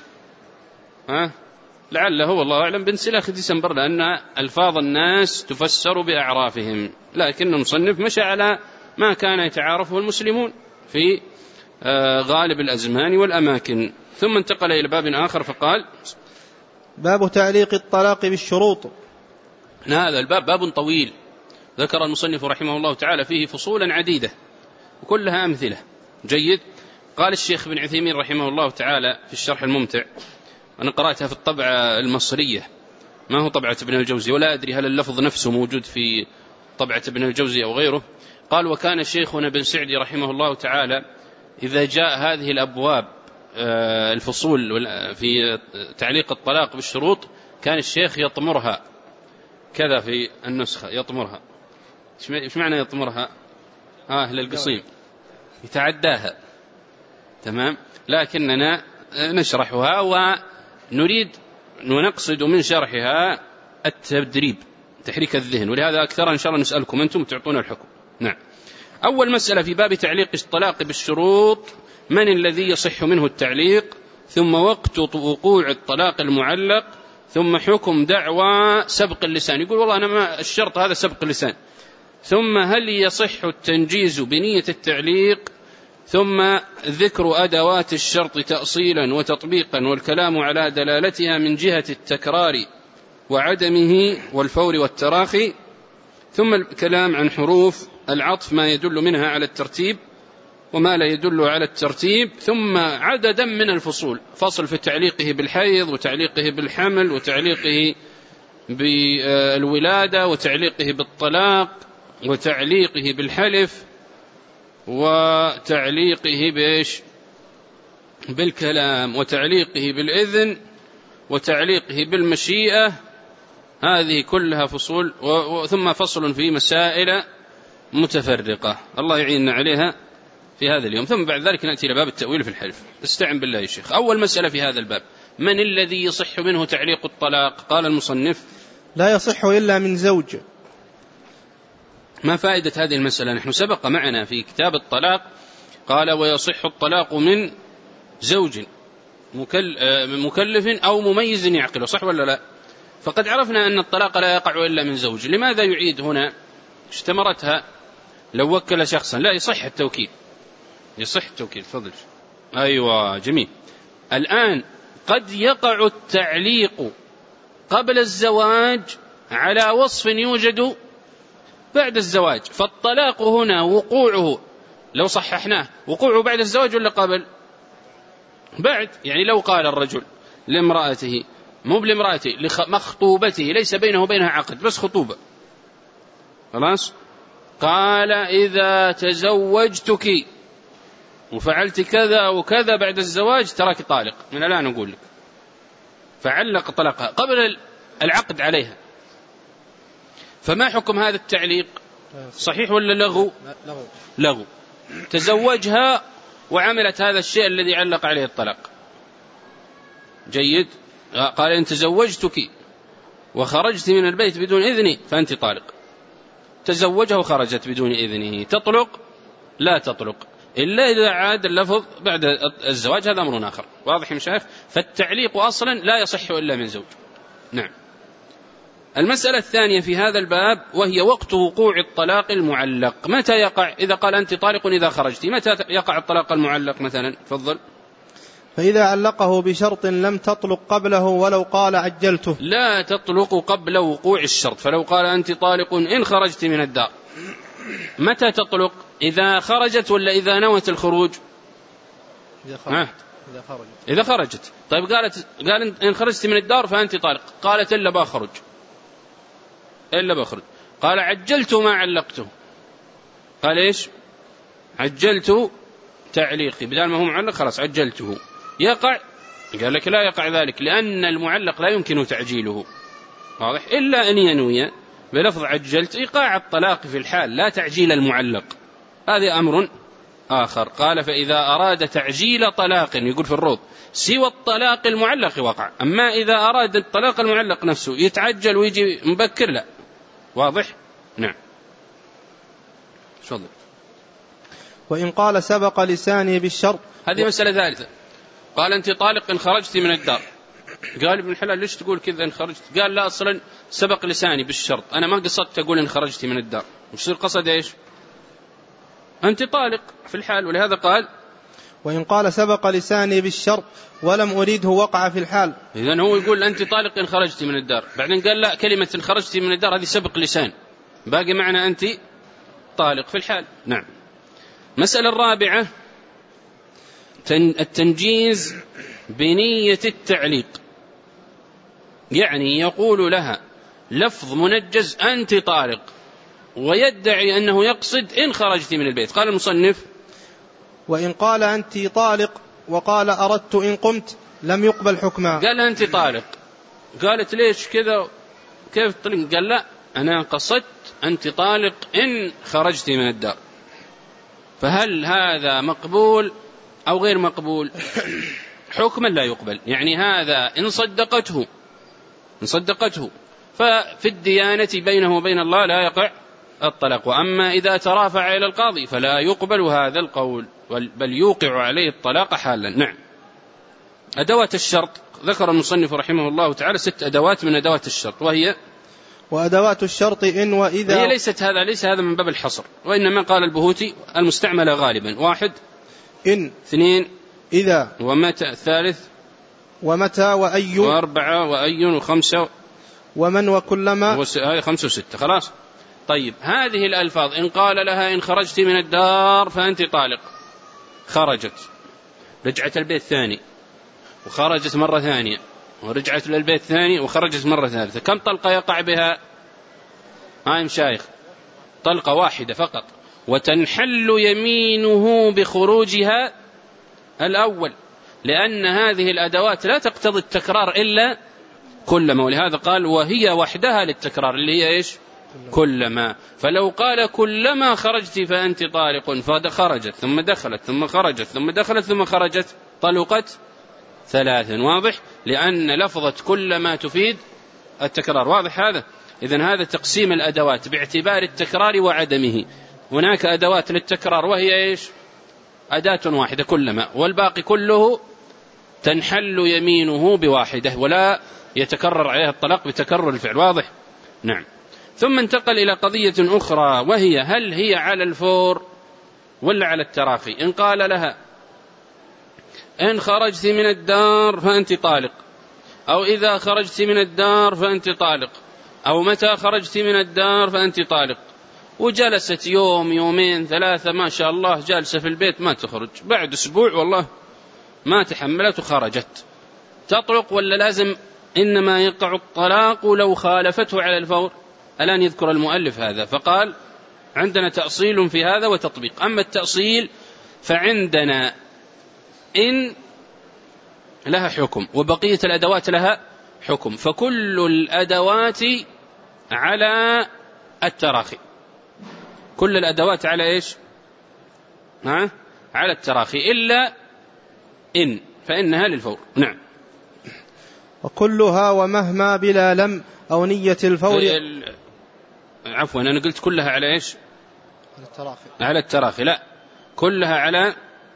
لعله والله أعلم بانسلاخ ديسمبر، لأن ألفاظ الناس تفسر بأعرافهم، لكن المصنف مشى على ما كان يتعارفه المسلمون في غالب الأزمان والأماكن. ثم انتقل إلى باب آخر فقال باب تعليق الطلاق بالشروط. هذا الباب باب طويل، ذكر المصنف رحمه الله تعالى فيه فصولا عديدة وكلها أمثلة. جيد. قال الشيخ ابن عثيمين رحمه الله تعالى في الشرح الممتع، أنا قرأتها في الطبعة المصرية، ما هو طبعة ابن الجوزي، ولا أدري هل اللفظ نفسه موجود في طبعة ابن الجوزي أو غيره. قال وكان شيخنا ابن سعدي رحمه الله تعالى إذا جاء هذه الأبواب الفصول في تعليق الطلاق بالشروط كان الشيخ يطمرها كذا في النسخة، يطمرها. إيش معنى يطمرها؟ للقصيم، يتعداها. تمام. لكننا نشرحها ونريد ونقصد من شرحها التدريب، تحريك الذهن، ولهذا أكثر إن شاء الله نسألكم أنتم تعطون الحكم. نعم. أول مسألة في باب تعليق الطلاق بالشروط: من الذي يصح منه التعليق، ثم وقت وقوع الطلاق المعلق، ثم حكم دعوى سبق اللسان، يقول والله أنا ما الشرط هذا سبق اللسان، ثم هل يصح التنجيز بنية التعليق، ثم ذكر أدوات الشرط تأصيلا وتطبيقا والكلام على دلالتها من جهة التكرار وعدمه والفور والتراخي، ثم الكلام عن حروف العطف ما يدل منها على الترتيب وما لا يدل على الترتيب، ثم عددا من الفصول: فصل في تعليقه بالحيض، وتعليقه بالحمل، وتعليقه بالولادة، وتعليقه بالطلاق، وتعليقه بالحلف، وتعليقه بالكلام، وتعليقه بالإذن، وتعليقه بالمشيئة. هذه كلها فصول، ثم فصل في مسائل متفرقة الله يعيننا عليها في هذا اليوم. ثم بعد ذلك نأتي إلى باب التأويل في الحلف. استعن بالله يا شيخ. أول مسألة في هذا الباب: من الذي يصح منه تعليق الطلاق؟ قال المصنف: لا يصح إلا من زوج. ما فائدة هذه المسألة؟ نحن سبق معنا في كتاب الطلاق قال: ويصح الطلاق من زوج مكلف أو مميز يعقله، صح ولا لا؟ فقد عرفنا أن الطلاق لا يقع إلا من زوج. لماذا يعيد هنا؟ اشتمرتها لو وكل شخصا. لا، يصح التوكيل، يصح التوكيل. تفضل. أيوة، جميل. الآن قد يقع التعليق قبل الزواج على وصف يوجد بعد الزواج، فالطلاق هنا وقوعه لو صححناه وقوعه بعد الزواج ولا قبل؟ بعد. يعني لو قال الرجل لامرأته، مو لامرأته، لمخطوبته، ليس بينه وبينها عقد بس خطوبة، خلاص، قال: إذا تزوجتك وفعلت كذا وكذا بعد الزواج تراك طالق من الآن أقول لك، فعلق طلقها قبل العقد عليها. فما حكم هذا التعليق؟ صحيح ولا لغو؟ لغو. تزوجها وعملت هذا الشيء الذي علق عليه الطلاق. جيد. قال إن تزوجتك وخرجت من البيت بدون إذني فأنت طالق. تزوجها وخرجت بدون إذنه، تطلق؟ لا تطلق إلا إذا عاد اللفظ بعد الزواج، هذا أمر آخر. واضح يا مشايخ؟ فالتعليق أصلا لا يصح إلا من زوج. نعم. المسألة الثانية في هذا الباب وهي وقت وقوع الطلاق المعلق. متى يقع؟ إذا قال أنت طالق إذا خرجت، متى يقع الطلاق المعلق مثلا؟ تفضل. فإذا علقه بشرط لم تطلق قبله ولو قال عجلته. لا تطلق قبل وقوع الشرط. فلو قال أنت طالق إن خرجت من الدار، متى تطلق؟ إذا خرجت ولا إذا نوت الخروج؟ إذا خرجت. طيب قال إن خرجت من الدار فأنت طالق، قالت إلا بخرج، إلا بخرج. قال عجلت ما علقته، قال إيش؟ عجلت تعليقي، بدل ما هو معلق خلاص عجلته. يقع؟ قال لك لا يقع ذلك، لأن المعلق لا يمكن تعجيله، واضح؟ إلا أن ينوي بلفظ عجلت إيقاع الطلاق في الحال، لا تعجيل المعلق، هذا أمر آخر. قال فإذا أراد تعجيل طلاق، يقول في الروض، سوى الطلاق المعلق وقع. أما إذا أراد الطلاق المعلق نفسه يتعجل ويجي مبكر لا. واضح؟ نعم. تفضل. وإن قال سبق لساني بالشرط. هذه مسألة ثالثة. قال أنت طالق إن خرجت من الدار. قال ابن الحلال ليش تقول كذا إن خرجت؟ قال لا أصلا سبق لساني بالشرط، أنا ما قصدت أقول إن خرجت من الدار. يصير قصد إيش؟ أنت طالق في الحال. ولهذا قال وإن قال سبق لساني بالشرط ولم أريده وقع في الحال. إذن هو يقول أنت طالق إن خرجت من الدار، بعدين قال لا كلمة إن خرجت من الدار هذه سبق لسان، باقي معنى أنت طالق في الحال. نعم. مسألة الرابعة التنجيز بنية التعليق، يعني يقول لها لفظ منجز أنت طالق ويدعي أنه يقصد إن خرجت من البيت. قال المصنف وإن قال أنت طالق وقال أردت إن قمت لم يقبل حكما. قال أنت طالق، قالت ليش كذا كيف طلق؟ قال لا أنا قصدت أنت طالق إن خرجت من الدار. فهل هذا مقبول أو غير مقبول؟ حكما لا يقبل. يعني هذا إن صدقته ففي الديانة بينه وبين الله لا يقع الطلاق. وأما إذا ترافع إلى القاضي فلا يقبل هذا القول، بل يوقع عليه الطلاق حالا. نعم. أدوات الشرط ذكر المصنف رحمه الله تعالى 6 أدوات من أدوات الشرط، وهي وأدوات الشرط إن وإذا. هي ليس هذا من باب الحصر، وإنما قال البهوتي المستعملة غالبا 1 إن، 2 إذا، ومتى، 3 ومتى، وأي، 4 وأي، و5 ومن، وكلما، هذه 5 و6. خلاص. طيب هذه الألفاظ إن قال لها إن خرجت من الدار فأنت طالق، خرجت، رجعت البيت ثاني وخرجت مرة ثانية ورجعت للبيت ثاني وخرجت مرة ثالثة، كم طلقة يقع بها؟ هاي مشايخ طلقة واحدة فقط. وتنحل يمينه بخروجها الأول، لأن هذه الأدوات لا تقتضي التكرار إلا كلما، ولهذا قال وهي وحدها للتكرار اللي هي إيش؟ كلما. فلو قال كلما خرجت فأنت طالق فخرجت ثم دخلت ثم خرجت ثم دخلت ثم خرجت طلقت 3. واضح؟ لأن لفظة كلما تفيد التكرار. واضح هذا؟ إذن هذا تقسيم الأدوات باعتبار التكرار وعدمه. هناك أدوات للتكرار وهي إيش؟ أداة واحدة كلما، والباقي كله تنحل يمينه بواحدة ولا يتكرر عليها الطلاق بتكرر الفعل. واضح؟ نعم. ثم انتقل إلى قضية أخرى، وهي هل هي على الفور ولا على التراخي؟ إن قال لها إن خرجت من الدار فأنت طالق، أو إذا خرجت من الدار فأنت طالق، أو متى خرجت من الدار فأنت طالق، وجلست يوم 2 3 ما شاء الله جالسة في البيت ما تخرج، بعد أسبوع والله ما تحملت وخرجت، تطلق ولا لازم إنما يقع الطلاق لو خالفته على الفور؟ الآن يذكر المؤلف هذا، فقال عندنا تأصيل في هذا وتطبيق. أما التأصيل فعندنا إن لها حكم وبقية الأدوات لها حكم، فكل الأدوات على التراخي. كل الأدوات على إيش؟ على التراخي إلا إن، فإنها للفور. نعم. وكلها ومهما بلا لم أو نية الفور. عفوا أنا قلت كلها على إيش؟ على التراخي. على التراخي، لا، كلها على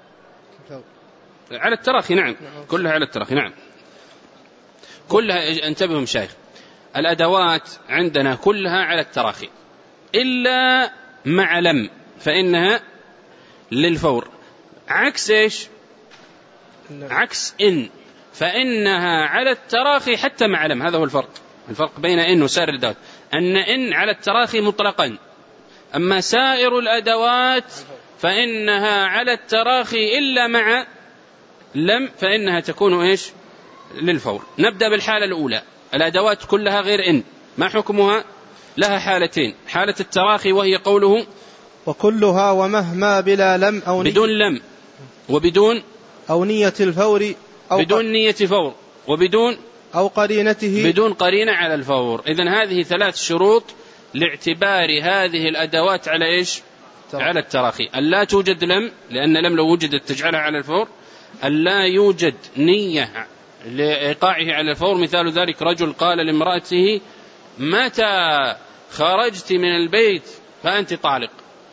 التراخي. نعم، كلها على التراخي. نعم، كلها. انتبهوا مشايخ، الأدوات عندنا كلها على التراخي إلا مع لم، فإنها للفور. عكس إيش؟ عكس إن، فإنها على التراخي حتى مع لم. هذا هو الفرق بين إن وسائر الأدوات، أن إن على التراخي مطلقا، أما سائر الأدوات فإنها على التراخي إلا مع لم، فإنها تكون إيش؟ للفور. نبدأ بالحالة الأولى، الأدوات كلها غير إن، ما حكمها؟ لها حالتين: حالة التراخي وهي قوله وكلها ومهما بلا لم أو بدون لم وبدون أو نية الفور أو بدون نية فور وبدون أو قرينته بدون قرينة على الفور. إذن هذه 3 شروط لاعتبار هذه الأدوات على إيش؟ على التراخي: ألا توجد لم، لأن لم لو وجدت تجعلها على الفور. ألا يوجد نية لإيقاعه على الفور، مثال ذلك رجل قال لامرأته: متى خرجت من البيت فأنت طالق،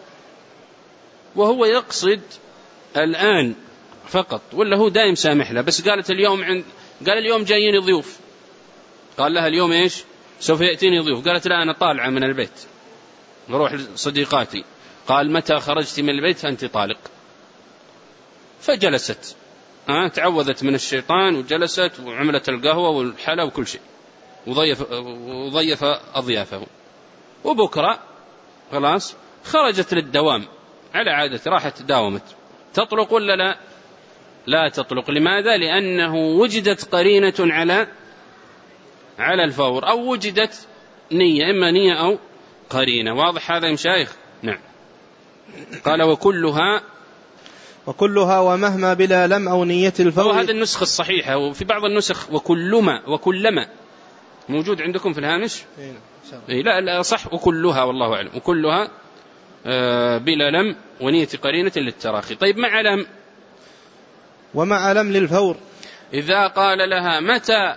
وهو يقصد الآن فقط، ولا هو دائم سامح له، بس قالت قال اليوم جايين ضيوف، قال لها اليوم إيش؟ سوف يأتيني ضيوف. قالت: لا، أنا طالعة من البيت نروح لصديقاتي. قال: متى خرجت من البيت فأنت طالق. فجلست، تعوذت من الشيطان وجلست وعملت القهوة والحلا وكل شيء، وضيف أضيافه. وبكرة خلاص خرجت للدوام على عادة، راحت داومت. تطلق ولا لا؟ لا تطلق. لماذا؟ لأنه وجدت قرينة على الفور، أو وجدت نية، إما نية أو قرينة. واضح هذا يا مشايخ؟ نعم. قال: وكلها ومهما بلا لم أو نية الفور. هذا النسخة الصحيحة، وفي بعض النسخ وكلما موجود عندكم في الهامش. لا صح، وكلها والله أعلم، وكلها بلا لم ونية قرينة للتراخي. طيب مع لم؟ ومع لم للفور. إذا قال لها: متى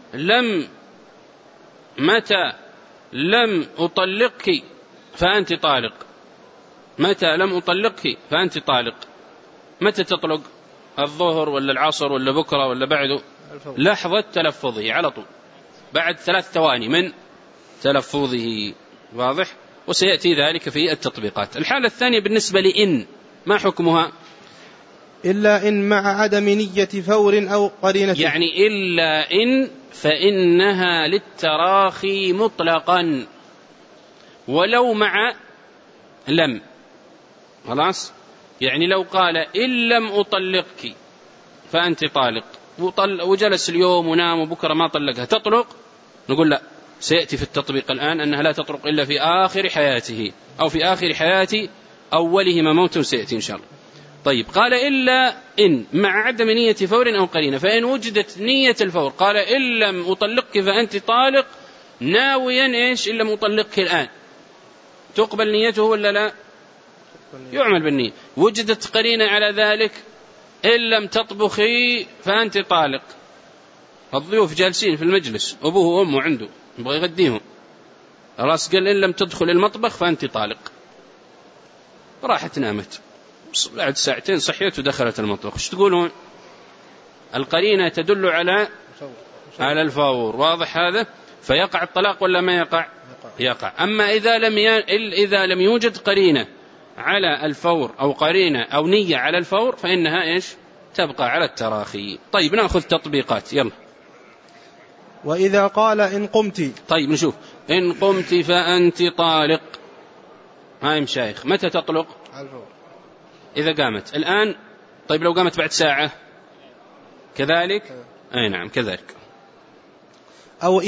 لم أطلقك فأنت طالق، متى لم أطلقك فأنت طالق، متى تطلق؟ الظهر ولا العصر ولا بكرة ولا بعده؟ لحظة تلفظه على طول، بعد 3 ثواني من تلفظه. واضح؟ وسيأتي ذلك في التطبيقات. الحالة الثانية بالنسبة لإن، ما حكمها؟ إلا إن مع عدم نية فور أو قرينة. يعني إلا إن فإنها للتراخي مطلقا ولو مع لم. خلاص؟ يعني لو قال: إن لم أطلقك فأنت طالق، وجلس اليوم ونام وبكرة ما طلقها، تطلق؟ نقول لا، سيأتي في التطبيق الآن أنها لا تطلق إلا في آخر حياته، أو في آخر حياة أولهما موت، سيأتي إن شاء الله. طيب، قال: إلا إن مع عدم نية فور أو قرينة، فإن وجدت نية الفور قال: إن لم أطلقك فأنت طالق، ناويا إيش؟ إن لم أطلقك الآن، تقبل نيته ولا لا؟ يعمل بالنية. وجدت قرينة على ذلك: إن لم تطبخي فأنت طالق، الضيوف جالسين في المجلس، أبوه وأمه عنده يبغى يغديهم، خلاص قال: إن لم تدخل المطبخ فأنت طالق. راحت نامت، بعد 2 ساعة صحيت ودخلت المطبخ. ايش تقولون؟ القرينة تدل على الفور. واضح هذا؟ فيقع الطلاق ولا ما يقع؟ يقع. أما إذا لم يوجد قرينة على الفور أو قرينة أو نية على الفور، فإنها إيش؟ تبقى على التراخي. طيب نأخذ تطبيقات، يلا. وإذا قال: إن قمت. طيب نشوف: إن قمت فأنت طالق، هاي مشايخ، متى تطلق؟ إذا قامت الآن. طيب لو قامت بعد ساعة كذلك؟ أي نعم كذلك. أو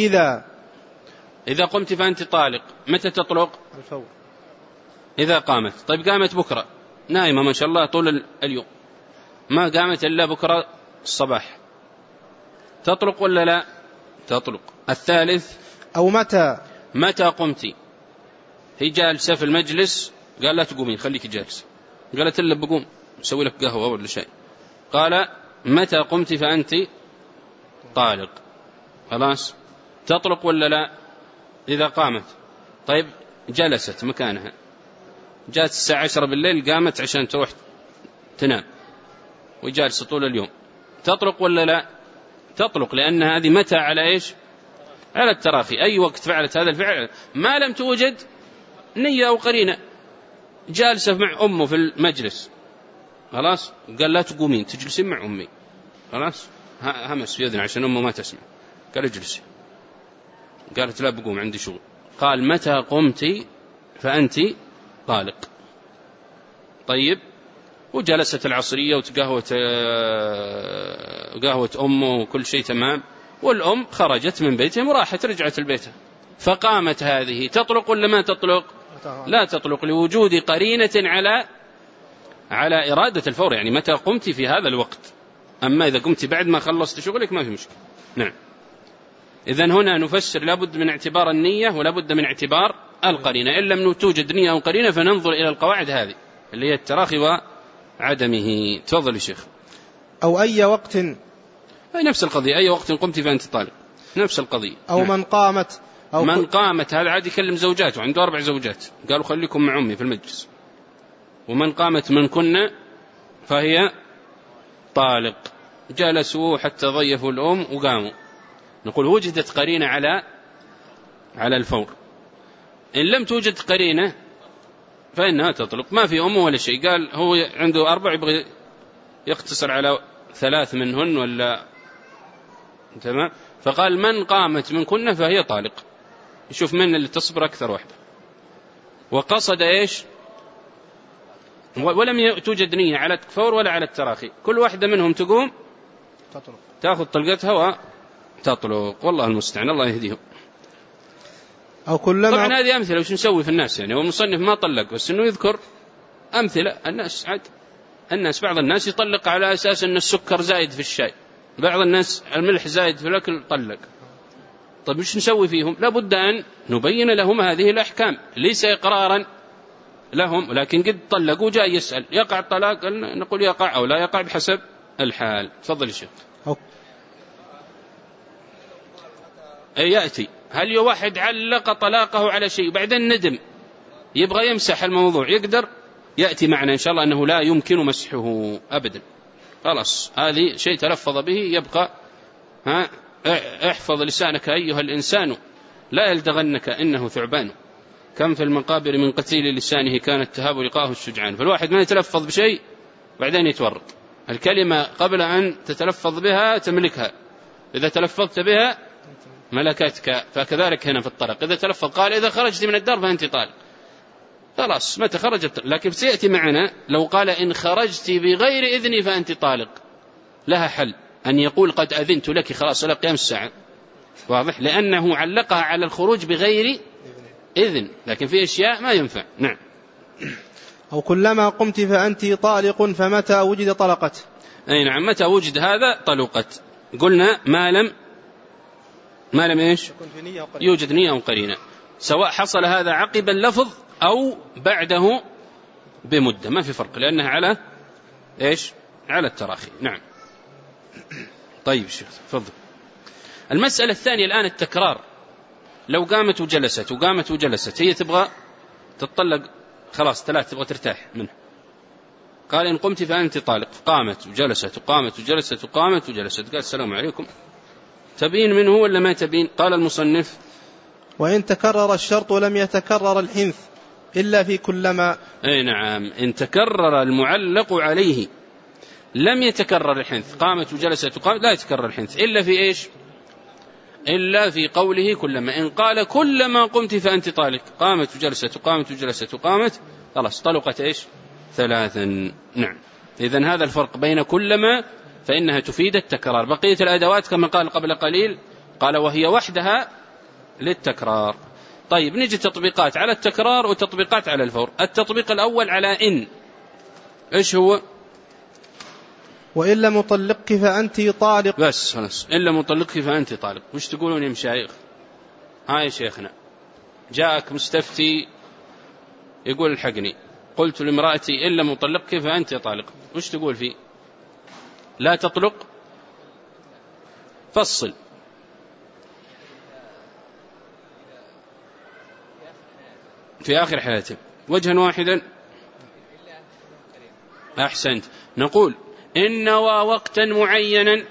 إذا قمت فأنت طالق، متى تطلق؟ الفور. إذا قامت. طيب قامت بكرة، نائمة ما شاء الله طول اليوم، ما قامت إلا بكرة الصباح، تطلق ولا لا؟ تطلق. الثالث أو متى قمتي، هي جالسة في المجلس، قال لا تقومين خليك جالسة، قالت إلا بقوم نسوي لك قهوة ولا شيء، قال متى قمت فأنت طالق، خلاص تطلق ولا لا؟ إذا قامت. طيب جلست مكانها، جاءت الساعة 10 بالليل قامت عشان تروح تنام وجالسة طول اليوم، تطلق ولا لا؟ تطلق، لأن هذه متى على إيش؟ على التراخي. أي وقت فعلت هذا الفعل ما لم توجد نية أو قرينة. جالسة مع أمه في المجلس، خلاص قال لا تقومين تجلسين مع أمي، خلاص همس في أذن عشان أمه ما تسمع، قال اجلسي، قالت لا بقوم عندي شغل، قال متى قمت فأنت طالق. طيب وجلست العصرية وتقهوت قهوة أمه وكل شيء تمام، والأم خرجت من بيتهم وراحت رجعت البيت، فقامت هذه تطلق ولا ما تطلق؟ لا تطلق، لوجود قرينة على إرادة الفور، يعني متى قمت في هذا الوقت. أما إذا قمت بعد ما خلصت شغلك ما في مشكلة. نعم. إذن هنا نفسر لابد من اعتبار النية ولابد من اعتبار القرينة، إن لم توجد نية أو قرينة فننظر إلى القواعد هذه اللي هي التراخي وعدمه. تفضل يا شيخ. أو أي وقت، أي نفس القضية، أي وقت قمت فأنت طالق، نفس القضية. أو نعم. من قامت هذا عاد يكلم زوجاته، عنده 4 زوجات، قالوا خليكم مع أمي في المجلس، ومن قامت من كنا فهي طالق، جلسوا حتى ضيفوا الأم وقاموا، نقول وجدت قرينة على الفور. إن لم توجد قرينة فإنها تطلق، ما في أمه ولا شيء، قال هو عنده 4 يبغى يقتصر على 3 منهن ولا تمام، فقال من قامت من كنا فهي طالق، يشوف من اللي تصبر أكثر واحدة، وقصد إيش؟ ولم توجد نية على الفور ولا على التراخي، كل واحدة منهم تقوم تطلق، تأخذ طلقتها وتطلق، والله المستعان، الله يهديهم. أو كلما طبعا هذه أمثلة وش نسوي في الناس، يعني والمصنف ما طلق بس إنه يذكر أمثلة. الناس بعض الناس يطلق على أساس أن السكر زايد في الشاي، بعض الناس الملح زايد في الأكل طلق. طيب وش نسوي فيهم؟ لابد أن نبين لهم هذه الأحكام، ليس إقرارا لهم، لكن قد طلقوا جاء يسأل يقع الطلاق، نقول يقع أو لا يقع بحسب الحال. تفضل يا شيخ. يأتي هل واحد علق طلاقه على شيء وبعدين ندم يبغى يمسح الموضوع، يقدر؟ يأتي معنا إن شاء الله أنه لا يمكن مسحه أبدا، خلاص هذه شيء تلفظ به يبقى. احفظ لسانك أيها الإنسان لا يلدغنك إنه ثعبان، كم في المقابر من قتيل لسانه كانت تهاب لقاه الشجعان. فالواحد ما يتلفظ بشيء بعدين يتورط، الكلمة قبل أن تتلفظ بها تملكها، إذا تلفظت بها ملكتك، فكذلك هنا في الطلاق، إذا تلفظ قال إذا خرجت من الدار فأنت طالق، خلاص متى خرجت. لكن سيأتي معنا لو قال إن خرجت بغير إذني فأنت طالق، لها حل أن يقول قد أذنت لك خلاص إلى قيام الساعة، واضح، لأنه علقها على الخروج بغير إذن، لكن في أشياء ما ينفع. نعم. أو كلما قمت فأنت طالق فمتى وجد طلقت. أي نعم، متى وجد هذا طلقت. قلنا ما لم إيش يوجد نية أو قرينة، سواء حصل هذا عقب اللفظ أو بعده بمدة ما في فرق، لأنها على إيش؟ على التراخي. نعم. طيب شيخ تفضل. المسألة الثانية الآن التكرار، لو قامت وجلست وقامت وجلست، هي تبغى تطلق خلاص 3 تبغى ترتاح منه، قال إن قمت فأنت طالق، قامت وجلست وقامت وجلست وقامت وجلست، قال السلام عليكم، تبين منه ولا ما تبين؟ قال المصنف وإن تكرر الشرط لم يتكرر الحنث إلا في كلما. أي نعم، إن تكرر المعلق عليه لم يتكرر الحنث، قامت وجلست وقامت لا يتكرر الحنث إلا في إيش؟ إلا في قوله كلما. إن قال كلما قمت فأنت طالق، قامت وجلست وقامت وجلست وقامت، خلاص طلقت إيش؟ 3. نعم. إذن هذا الفرق بين كلما فإنها تفيد التكرار. بقية الأدوات كما قال قبل قليل قال وهي وحدها للتكرار. طيب نجي تطبيقات على التكرار وتطبيقات على الفور. التطبيق الأول على إن، إيش هو؟ وإن لم أطلقك فأنت طالق. بس خلاص، إن لم أطلقك فأنت طالق. وش تقولون يا مشايخ؟ يا شيخنا، جاءك مستفتي يقول الحقني، قلت لامرأتي إن لم أطلقك فأنت طالق، وش تقول فيه؟ لا تطلق؟ فصل. في آخر حياته وجها واحدا. أحسنت. نقول إن نوى وقتا معينا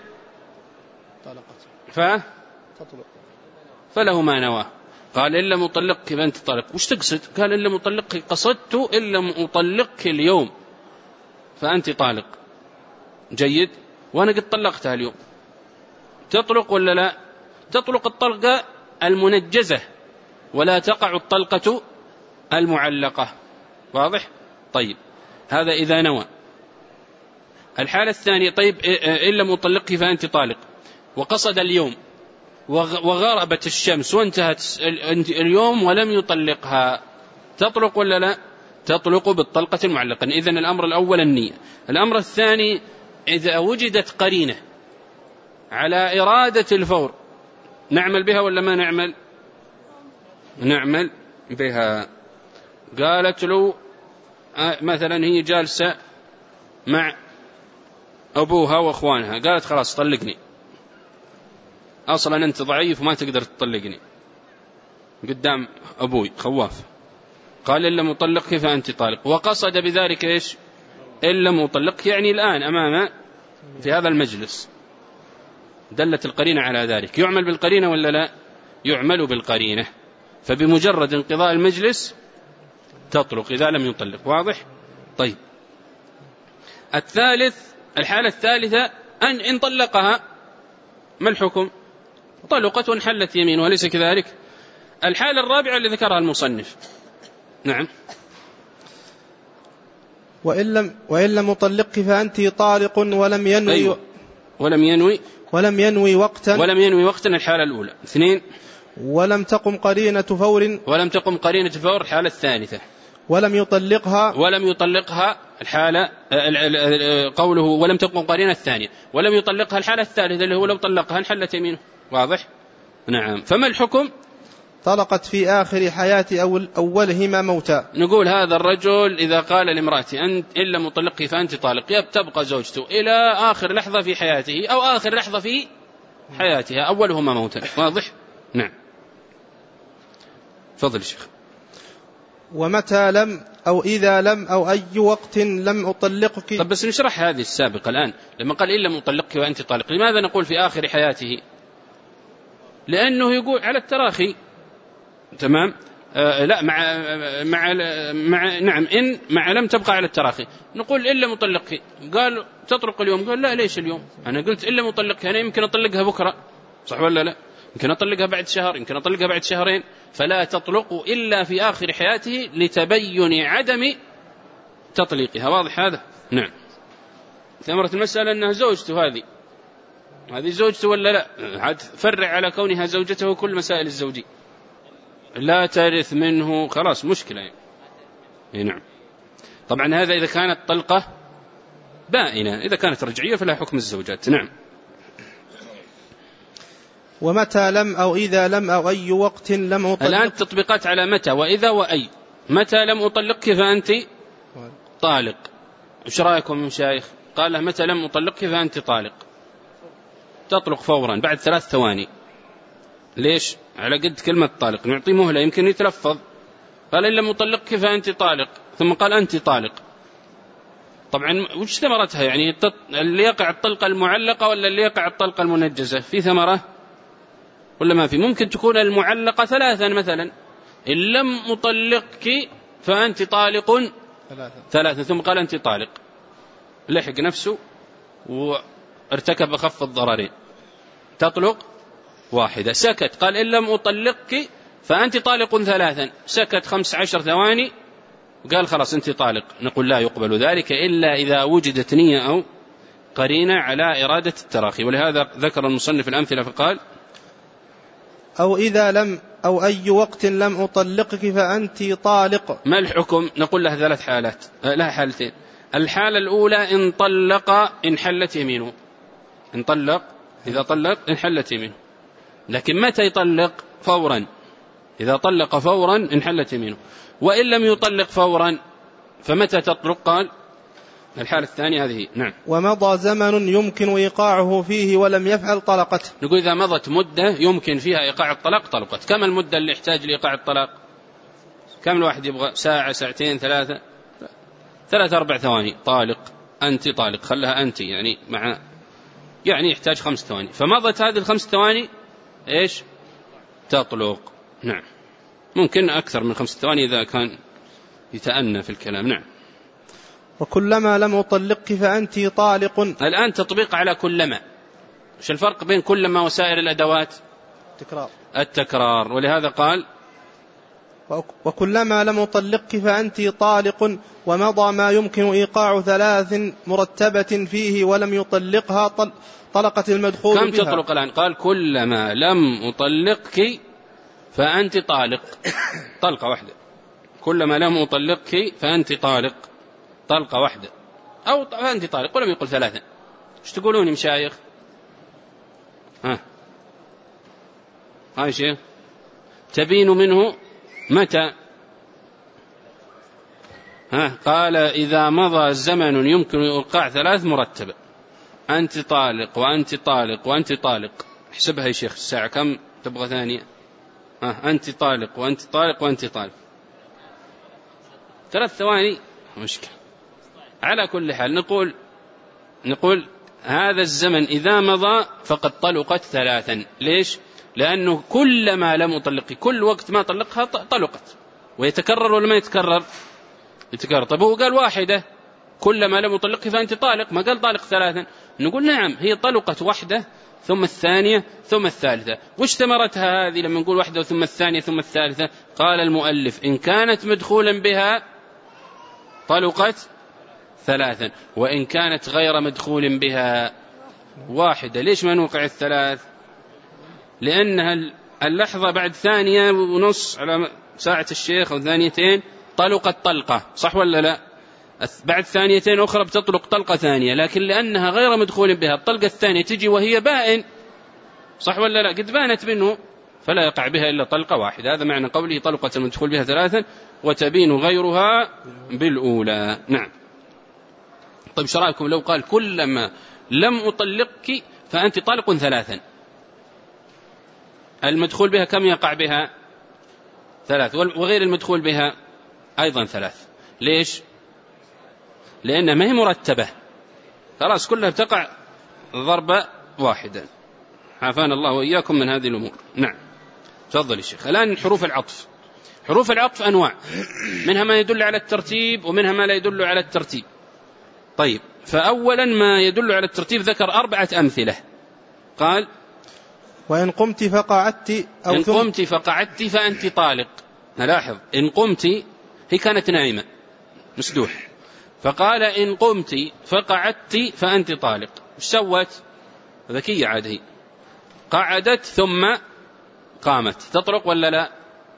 فله ما نواه. قال إن لم أطلقك فأنت طالق، وش تقصد؟ قال إن لم أطلقك قصدت إن لم أطلقك اليوم فأنت طالق. جيد. وأنا قد طلقتها اليوم، تطلق ولا لا؟ تطلق الطلقة المنجزة ولا تقع الطلقة المعلقة. واضح؟ طيب، هذا إذا نوى. الحالة الثانية، طيب إن لم أطلقك فأنت طالق، وقصد اليوم وغربت الشمس وانتهت اليوم ولم يطلقها، تطلق ولا لا؟ تطلق بالطلقة المعلقة. إذن الأمر الأول النية. الأمر الثاني، إذا وجدت قرينة على إرادة الفور، نعمل بها ولا ما نعمل؟ نعمل بها. قالت له مثلا هي جالسة مع أبوها وأخوانها، قالت خلاص طلقني، أصلا أنت ضعيف وما تقدر تطلقني قدام أبوي خواف. قال إن لم أطلقك فأنت طالق، وقصد بذلك إيش؟ إن لم أطلقك يعني الآن أمام في هذا المجلس، دلت القرينة على ذلك. يعمل بالقرينة ولا لا؟ يعمل بالقرينة. فبمجرد انقضاء المجلس تطلق إذا لم يطلق. واضح؟ طيب، الحالة الثالثة إن طلقها ما الحكم؟ طلقت وانحلت يمينها، وليس كذلك؟ الحالة الرابعة اللي ذكرها المصنف. نعم. وإن لم أطلقك فأنت طالق ولم ينوي. أيوة. ولم ينوي وقتا. الحالة الأولى. 2. ولم تقم قرينة فور. الحالة الثالثة. ولم يطلقها. الحالة قوله ولم تقم قرينة الثانية. ولم يطلقها الحالة الثالثة اللي هو لو طلقها انحلت يمينه. واضح؟ نعم. فما الحكم؟ طلقت في آخر حياة أولهما موتا. نقول هذا الرجل إذا قال لامرأتي أنت إلا مطلقي فأنت طالق، تبقى زوجته إلى آخر لحظة في حياته أو آخر لحظة في حياتها، أولهما موتا. واضح؟ نعم. فضل شيخ. ومتى لم أو إذا لم أو أي وقت لم أطلقك. طب بس نشرح هذه السابقة الآن. لما قال إلا مطلقك وأنت طالق، لماذا نقول في آخر حياته؟ لأنه يقول على التراخي. تمام. لا نعم إن مع لم تبقى على التراخي. نقول إلا مطلقك، قال تطلق اليوم، قال لا ليش اليوم؟ أنا قلت إلا مطلقك، أنا يمكن أطلقها بكرة، صح ولا لا؟ يمكن أطلقها بعد شهر، يمكن أطلقها بعد شهرين. فلا تطلق إلا في آخر حياته لتبين عدم تطليقها. واضح هذا؟ نعم. ثمرة المسألة أنها زوجته، هذه زوجته ولا لا؟ عاد فرع على كونها زوجته كل مسائل الزوجي، لا ترث منه، خلاص مشكلة يعني. نعم. طبعا هذا إذا كانت طلقة بائنة، إذا كانت رجعية فلا حكم الزوجات. نعم. ومتى لم أو إذا لم أو أي وقت لم أطلق. الآن تطبيقات على متى وإذا وأي. متى لم أطلقك فأنت طالق، وش رأيكم من شايخ؟ قال له متى لم أطلقك فأنت طالق، تطلق فورا بعد 3 ثواني. ليش؟ على قد كلمة طالق، نعطي مهلة يمكن يتلفظ. قال إن لم أطلقك فأنت طالق، ثم قال أنت طالق. طبعا وش ثمرتها؟ يعني اللي يقع الطلقة المعلقة ولا اللي يقع الطلقة المنجزة؟ في ثمرة ولا ما في؟ ممكن تكون المعلقة 3 مثلا، إن لم أطلقك فأنت طالق 3، ثم قال أنت طالق، لحق نفسه وارتكب أخف الضررين، تطلق 1. سكت، قال إن لم أطلقك فأنت طالق 3، سكت 15 ثواني وقال خلاص أنت طالق. نقول لا يقبل ذلك إلا إذا وجدت نية أو قرينة على إرادة التراخي. ولهذا ذكر المصنف الأمثلة فقال أو إذا لم أو أي وقت لم أطلقك فأنت طالق. ما الحكم؟ نقول له 3 حالات، لها حالتين. الحالة الأولى إن طلق انحلت يمينه، إن طلق إذا طلق انحلت يمينه. لكن متى يطلق؟ فورا. إذا طلق فورا انحلت يمينه. وإن لم يطلق فورا فمتى تطلق؟ قال الحالة الثانية هذه. نعم. ومضى زمن يمكن إيقاعه فيه ولم يفعل طلقته. نقول إذا مضت مدة يمكن فيها إيقاع الطلاق طلقت. كم المدة اللي يحتاج لإيقاع الطلاق؟ كم الواحد يبغى؟ ساعة، ساعتين، 3 4 ثواني. طالق، أنت طالق، خلها أنت يعني يعني يحتاج 5 ثواني. فمضت هذه 5 ثواني إيش؟ تطلق. نعم. ممكن أكثر من 5 ثواني إذا كان يتأنى في الكلام. نعم. وكلما لم أطلقك فأنت طالق. الآن تطبيق على كلما. إيش الفرق بين كلما وسائر الأدوات؟ التكرار. ولهذا قال وكلما لم أطلقك فأنت طالق ومضى ما يمكن إيقاع 3 مرتبة فيه ولم يطلقها طلقت المدخول كم بها. تطلق الآن؟ قال كلما لم أطلقك فأنت طالق، طلقة واحدة. كلما لم أطلقك فأنت طالق، طلقة واحدة. أو فأنت طالق ولم يقل 3. ايش تقولون يا مشايخ؟ هاي شيء تبين منه متى؟ قال إذا مضى الزمن يمكن إيقاع 3 مرتبة. أنت طالق وأنت طالق وأنت طالق. احسبها يا شيخ الساعة كم تبغى ثانية؟ أنت طالق وأنت طالق وأنت طالق. 3 ثواني مشكلة. على كل حال نقول هذا الزمن إذا مضى فقد طلقت 3. ليش؟ لأنه كلما لم أطلقه، كل وقت ما طلقها طلقت. ويتكرر ولا ما يتكرر؟ يتكرر. طيب هو قال واحدة، كلما لم أطلقه فأنت طالق، ما قال طالق 3. نقول نعم، هي طلقت واحدة ثم الثانية ثم الثالثة. وش ثمرتها هذه لما نقول واحدة ثم الثانية ثم الثالثة؟ قال المؤلف إن كانت مدخولا بها طلقت 3، وإن كانت غير مدخول بها واحدة. ليش ما نوقع 3؟ لأنها اللحظة بعد 1.5 ثانية على ساعة الشيخ أو 2 ثانيتين طلقت طلقة، صح ولا لا؟ بعد 2 ثانيتين أخرى بتطلق طلقة ثانية، لكن لأنها غير مدخول بها الطلقة الثانية تجي وهي بائن، صح ولا لا؟ قد بانت منه فلا يقع بها إلا طلقة واحدة. هذا معنى قوله طلقة المدخول بها 3 وتبين غيرها بالأولى. نعم. طيب ايش رايكم لو قال كلما لم أطلقك فأنت طالق 3؟ المدخول بها كم يقع بها؟ 3، وغير المدخول بها أيضا 3. ليش؟ لأنها ما هي مرتبة، خلاص كلها بتقع ضربة واحدة. عافانا الله وإياكم من هذه الأمور. نعم. تفضل يا شيخ. الآن حروف العطف. حروف العطف أنواع، منها ما يدل على الترتيب ومنها ما لا يدل على الترتيب. طيب، فأولا ما يدل على الترتيب ذكر 4 أمثلة. قال وإن قمت فقعدت أو إن قمت فقعدت فأنت طالق. نلاحظ إن قمت هي كانت نائمة مسدوح، فقال إن قمت فقعدت فأنت طالق. ايش سوت؟ ذكية عاد، هي قعدت ثم قامت. تطلق ولا لا؟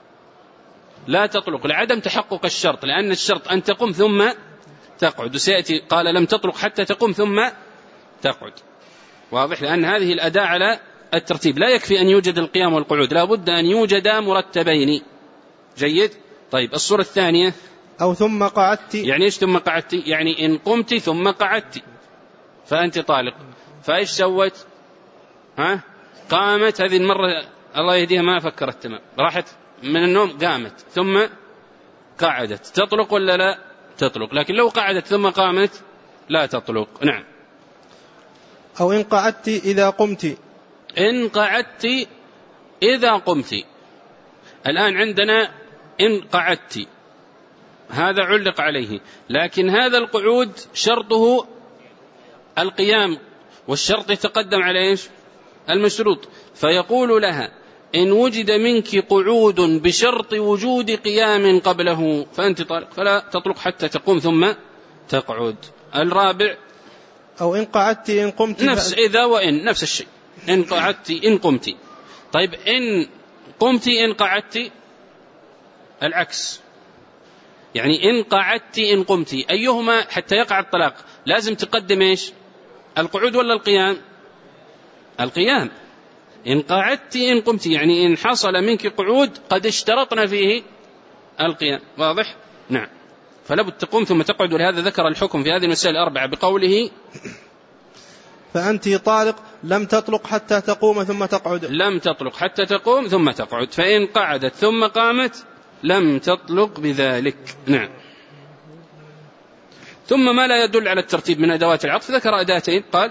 لا تطلق لعدم تحقق الشرط، لأن الشرط أن تقوم ثم تقعد، وسيأتي قال لم تطلق حتى تقوم ثم تقعد. واضح؟ لأن هذه الأداة على الترتيب، لا يكفي أن يوجد القيام والقعود، لا بد أن يوجدا مرتبين. جيد. طيب الصورة الثانية أو ثم قعدت. يعني إيش ثم قعدت؟ يعني إن قمت ثم قعدت فأنت طالق. فإيش سوت؟ قامت. هذه المرة الله يهديها ما فكرت تمام، راحت من النوم قامت ثم قعدت. تطلق ولا لا؟ تطلق. لكن لو قعدت ثم قامت لا تطلق. نعم. أو إن قعدت إذا قمت. إن قعدت إذا قمت. الآن عندنا إن قعدت، هذا علق عليه، لكن هذا القعود شرطه القيام، والشرط يتقدم على إيش؟ المشروط. فيقول لها إن وجد منك قعود بشرط وجود قيام قبله فأنت طالق، فلا تطلق حتى تقوم ثم تقعد. الرابع أو إن قعدت إن قمت. نفس إذا وإن نفس الشيء. إن قعدت إن قمت. طيب إن قمت إن قعدت العكس. يعني إن قعدت إن قمت، أيهما حتى يقع الطلاق لازم تقدم إيش؟ القعود ولا القيام؟ القيام. إن قعدت إن قمت، يعني إن حصل منك قعود قد اشترطنا فيه القيام. واضح؟ نعم. فلا بد تقوم ثم تقعد. ولهذا ذكر الحكم في هذه المسائل الأربعة بقوله فأنت طالق لم تطلق حتى تقوم ثم تقعد. لم تطلق حتى تقوم ثم تقعد. فإن قعدت ثم قامت لم تطلق بذلك. نعم. ثم ما لا يدل على الترتيب من أدوات العطف ذكر أداتين، قال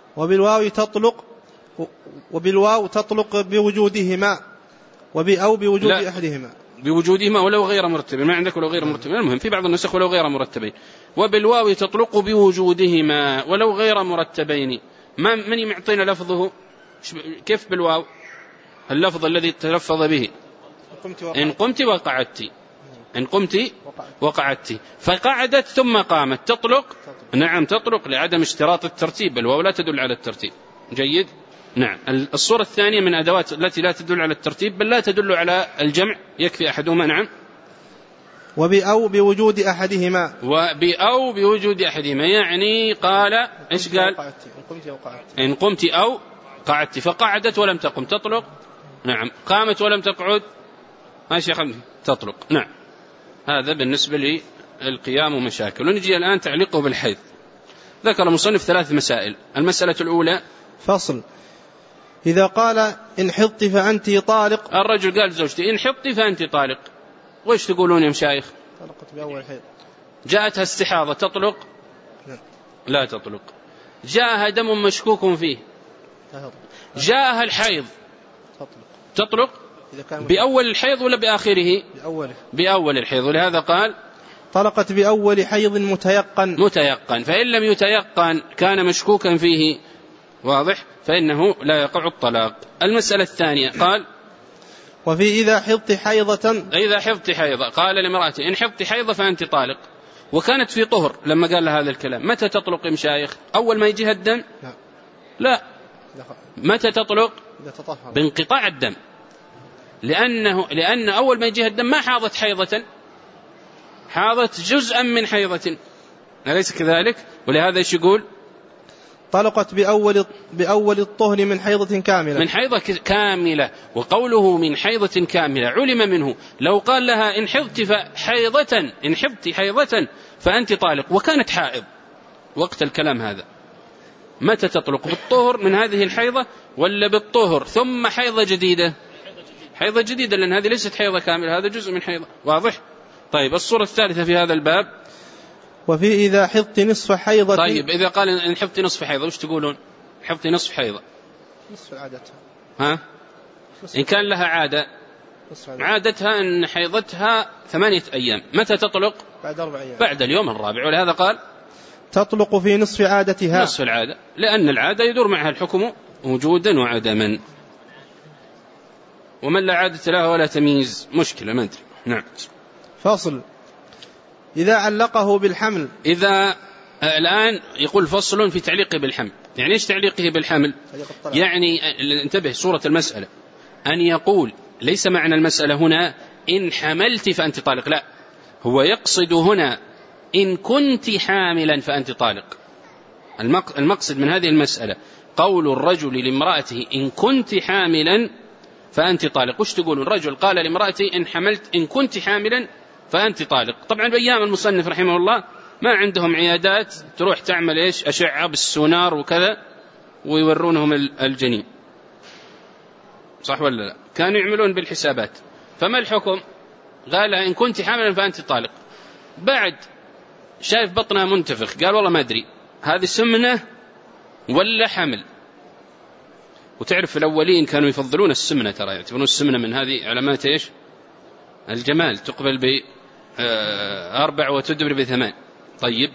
وبالواو تطلق بوجودهما أو بوجود أحدهما. بوجودهما ولو غير مرتبين. ما عندك ولو غير مرتبين؟ المهم في بعض النسخ ولو غير مرتبين. وبالواو تطلق بوجودهما ولو غير مرتبين. من يعطينا لفظه؟ كيف بالواو اللفظ الذي تلفظ به؟ إن قمت وقعدت. إن قمت وقعدت. فقعدت ثم قامت تطلق. نعم تطلق لعدم اشتراط الترتيب. الواو لا تدل على الترتيب. جيد. نعم. الصورة الثانية من أدوات التي لا تدل على الترتيب بل لا تدل على الجمع، يكفي أحدهما. نعم. وبأو بوجود أحدهما. وبأو بوجود أحدهما، يعني قال إيش قال؟ إن قمت أو قعدت. فقعدت ولم تقم تطلق. نعم. قامت ولم تقعد ماشي يا خمسة تطلق. نعم. هذا بالنسبة للقيام ومشاكل. ونجي الآن تعليقه بالحيض. ذكر المصنف 3 مسائل. المسألة الأولى فصل: إذا قال إن حضت فأنت طالق. الرجل قال زوجتي إن حضت فأنت طالق، وإيش تقولون يا مشايخ؟ طلقت بأول حيض. جاءتها استحاضة تطلق؟ لا تطلق. جاءها دم مشكوك فيه؟ جاءها الحيض تطلق؟ بأول الحيض ولا بآخره؟ بأول الحيض. ولهذا قال طلقت بأول حيض متيقن. فإن لم يتيقن كان مشكوكا فيه، واضح، فإنه لا يقع الطلاق. المسألة الثانية قال وفي إذا حضت حيضة. إذا حضت حيضة قال لامرأته إن حضت حيضة فأنت طالق، وكانت في طهر لما قال لها هذا الكلام. متى تطلق يا مشايخ؟ أول ما يجيها الدم؟ لا. متى تطلق؟ بانقطاع الدم، لأن أول ما يجيها الدم ما حاضت حيضة، حاضت جزءا من حيضة، أليس كذلك؟ ولهذا ايش يقول؟ طلقت بأول الطهر من حيضة كاملة. من حيضة كاملة. وقوله من حيضة كاملة علم منه لو قال لها إن حضت حيضة فأنت طالق وكانت حائض وقت الكلام هذا، متى تطلق؟ بالطهر من هذه الحيضة ولا بالطهر ثم حيضة جديدة؟ حيضة جديدة، لأن هذه ليست حيضة كاملة، هذا جزء من حيضة. واضح؟ طيب الصورة الثالثة في هذا الباب وفي إذا حضت نصف حيضة. طيب إذا قال إن حضت نصف حيضة وش تقولون؟ حضت نصف حيضة، نصف عادتها. ها؟ إن كان لها عادتها أن حيضتها 8 أيام، متى تطلق؟ بعد 4 أيام، بعد اليوم الرابع. ولهذا قال تطلق في نصف عادتها، نصف العادة، لأن العادة يدور معها الحكم وجودا وعدما. ومن لا عادة له ولا تمييز مشكلة ما أدري. نعم. فصل: إذا علقه بالحمل. إذا الآن يقول فصل في تعليقه بالحمل. يعني إيش تعليقه بالحمل؟ يعني انتبه صورة المسألة، أن يقول ليس معنى المسألة هنا إن حملت فأنت طالق، لا، هو يقصد هنا إن كنت حاملا فأنت طالق. المقصد من هذه المسألة قول الرجل لامرأته إن كنت حاملا فأنت طالق. وش تقول؟ الرجل قال لامرأته إن كنت حاملا فأنت طالق. طبعا بأيام المصنف رحمه الله ما عندهم عيادات تروح تعمل إيش أشعة بالسونار وكذا ويورونهم الجنين، صح ولا لا؟ كانوا يعملون بالحسابات. فما الحكم؟ قال إن كنت حاملا فأنت طالق. بعد شايف بطنها منتفخ قال والله ما أدري هذه سمنة ولا حمل. وتعرف الأولين كانوا يفضلون السمنة، ترى يعتبرون السمنة من هذه علامات إيش الجمال، تقبل ب4 وتدبر ب8. طيب،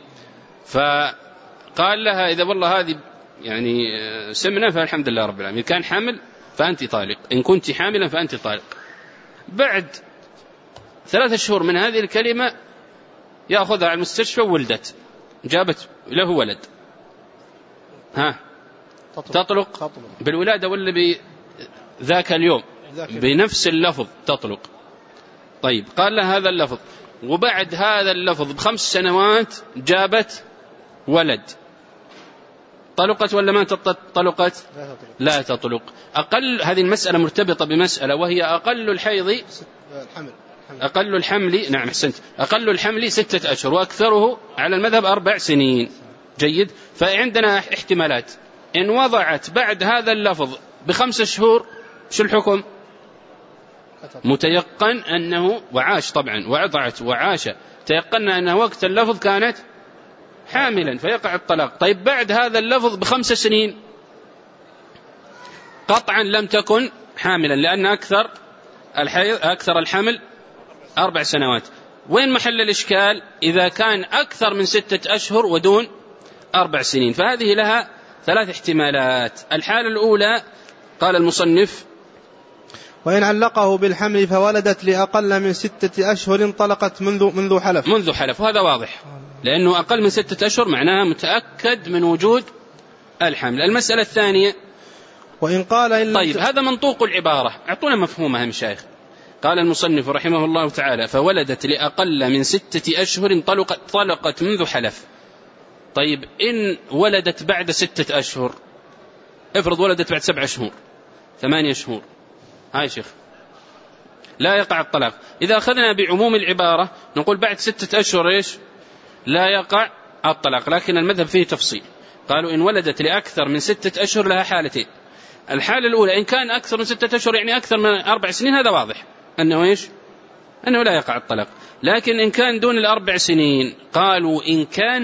فقال لها إذا والله هذه يعني سمنة فالحمد لله رب العالمين، كان حامل فأنت طالق، إن كنت حاملا فأنت طالق. بعد 3 شهور من هذه الكلمة يأخذها على المستشفى وولدت، جابت له ولد، ها تطلق بالولادة ولا بذاك اليوم؟ بنفس اللفظ تطلق. طيب قال له هذا اللفظ وبعد هذا اللفظ ب5 سنوات جابت ولد، طلقت ولا ما طلقت؟ لا تطلق. أقل، هذه المسألة مرتبطة بمسألة وهي أقل الحيض أقل الحمل، نعم أحسنت، أقل الحمل 6 أشهر وأكثره على المذهب 4 سنين. جيد. فعندنا احتمالات، إن وضعت بعد هذا اللفظ ب5 شهور شو الحكم؟ متيقن أنه وعاش طبعا، وضعت وعاش، تيقن أنه وقت اللفظ كانت حاملا فيقع الطلاق. طيب بعد هذا اللفظ ب5 سنين قطعا لم تكن حاملا، لأن أكثر الحمل 4 سنوات. وين محل الإشكال؟ إذا كان أكثر من 6 أشهر ودون 4 سنين. فهذه لها 3 احتمالات. الحالة الأولى قال المصنف: وإن علقه بالحمل فولدت لأقل من 6 أشهر انطلقت منذ حلف. وهذا واضح، لأنه أقل من 6 أشهر معناها متأكد من وجود الحمل. المسألة الثانية: وإن قال طيب هذا منطوق العبارة، أعطونا مفهومها مشايخ. قال المصنف رحمه الله تعالى: فولدت لأقل من 6 أشهر طلقت منذ حلف. طيب إن ولدت بعد 6 أشهر، افرض ولدت بعد 7 شهور 8 شهور، هاي شيخ لا يقع الطلاق. إذا أخذنا بعموم العبارة نقول بعد 6 أشهر إيش؟ لا يقع الطلاق. لكن المذهب فيه تفصيل، قالوا إن ولدت لأكثر من 6 أشهر لها حالتين. الحالة الأولى إن كان أكثر من 6 أشهر يعني أكثر من 4 سنين، هذا واضح أنه إيش؟ أنه لا يقع الطلاق. لكن إن كان دون 4 سنين قالوا إن كان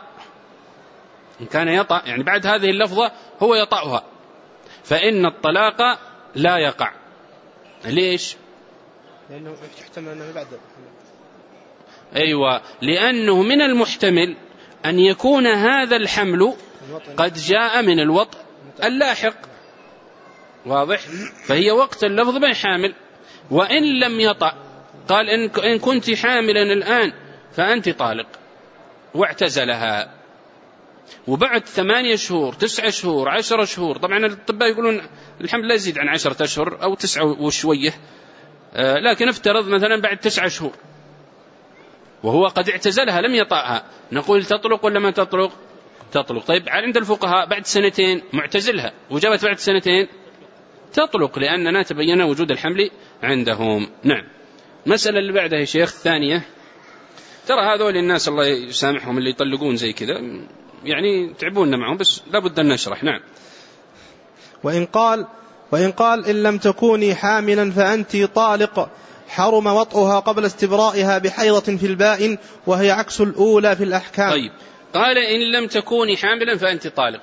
يطأ يعني بعد هذه اللفظة هو يطأها، فإن الطلاق لا يقع. ليش؟ لأنه يحتمل أنه بعد. أيوة، لأنه من المحتمل أن يكون هذا الحمل قد جاء من الوطء اللاحق، واضح؟ فهي وقت اللفظ بين حامل. وإن لم يطأ قال إن كنت حاملا الآن فأنت طالق، واعتزلها. وبعد 8 شهور 9 شهور 10 شهور، طبعا الأطباء يقولون الحمل لا يزيد عن 10 أشهر أو 9 وشوية، لكن افترض مثلا بعد 9 شهور وهو قد اعتزلها لم يطأها، نقول تطلق ولا ما تطلق؟ تطلق. طيب عند الفقهاء بعد 2 معتزلها وجابت بعد 2 تطلق، لأننا تبين وجود الحمل عندهم. نعم. المسألة اللي بعدها يا شيخ الثانية، ترى هذول الناس الله يسامحهم اللي يطلقون زي كذا يعني تعبوننا معهم، بس لابد أن نشرح. نعم. وإن قال إن لم تكوني حاملا فأنت طالق، حرم وطئها قبل استبرائها بحيضة في البائن، وهي عكس الأولى في الأحكام. طيب قال إن لم تكوني حاملا فأنت طالق،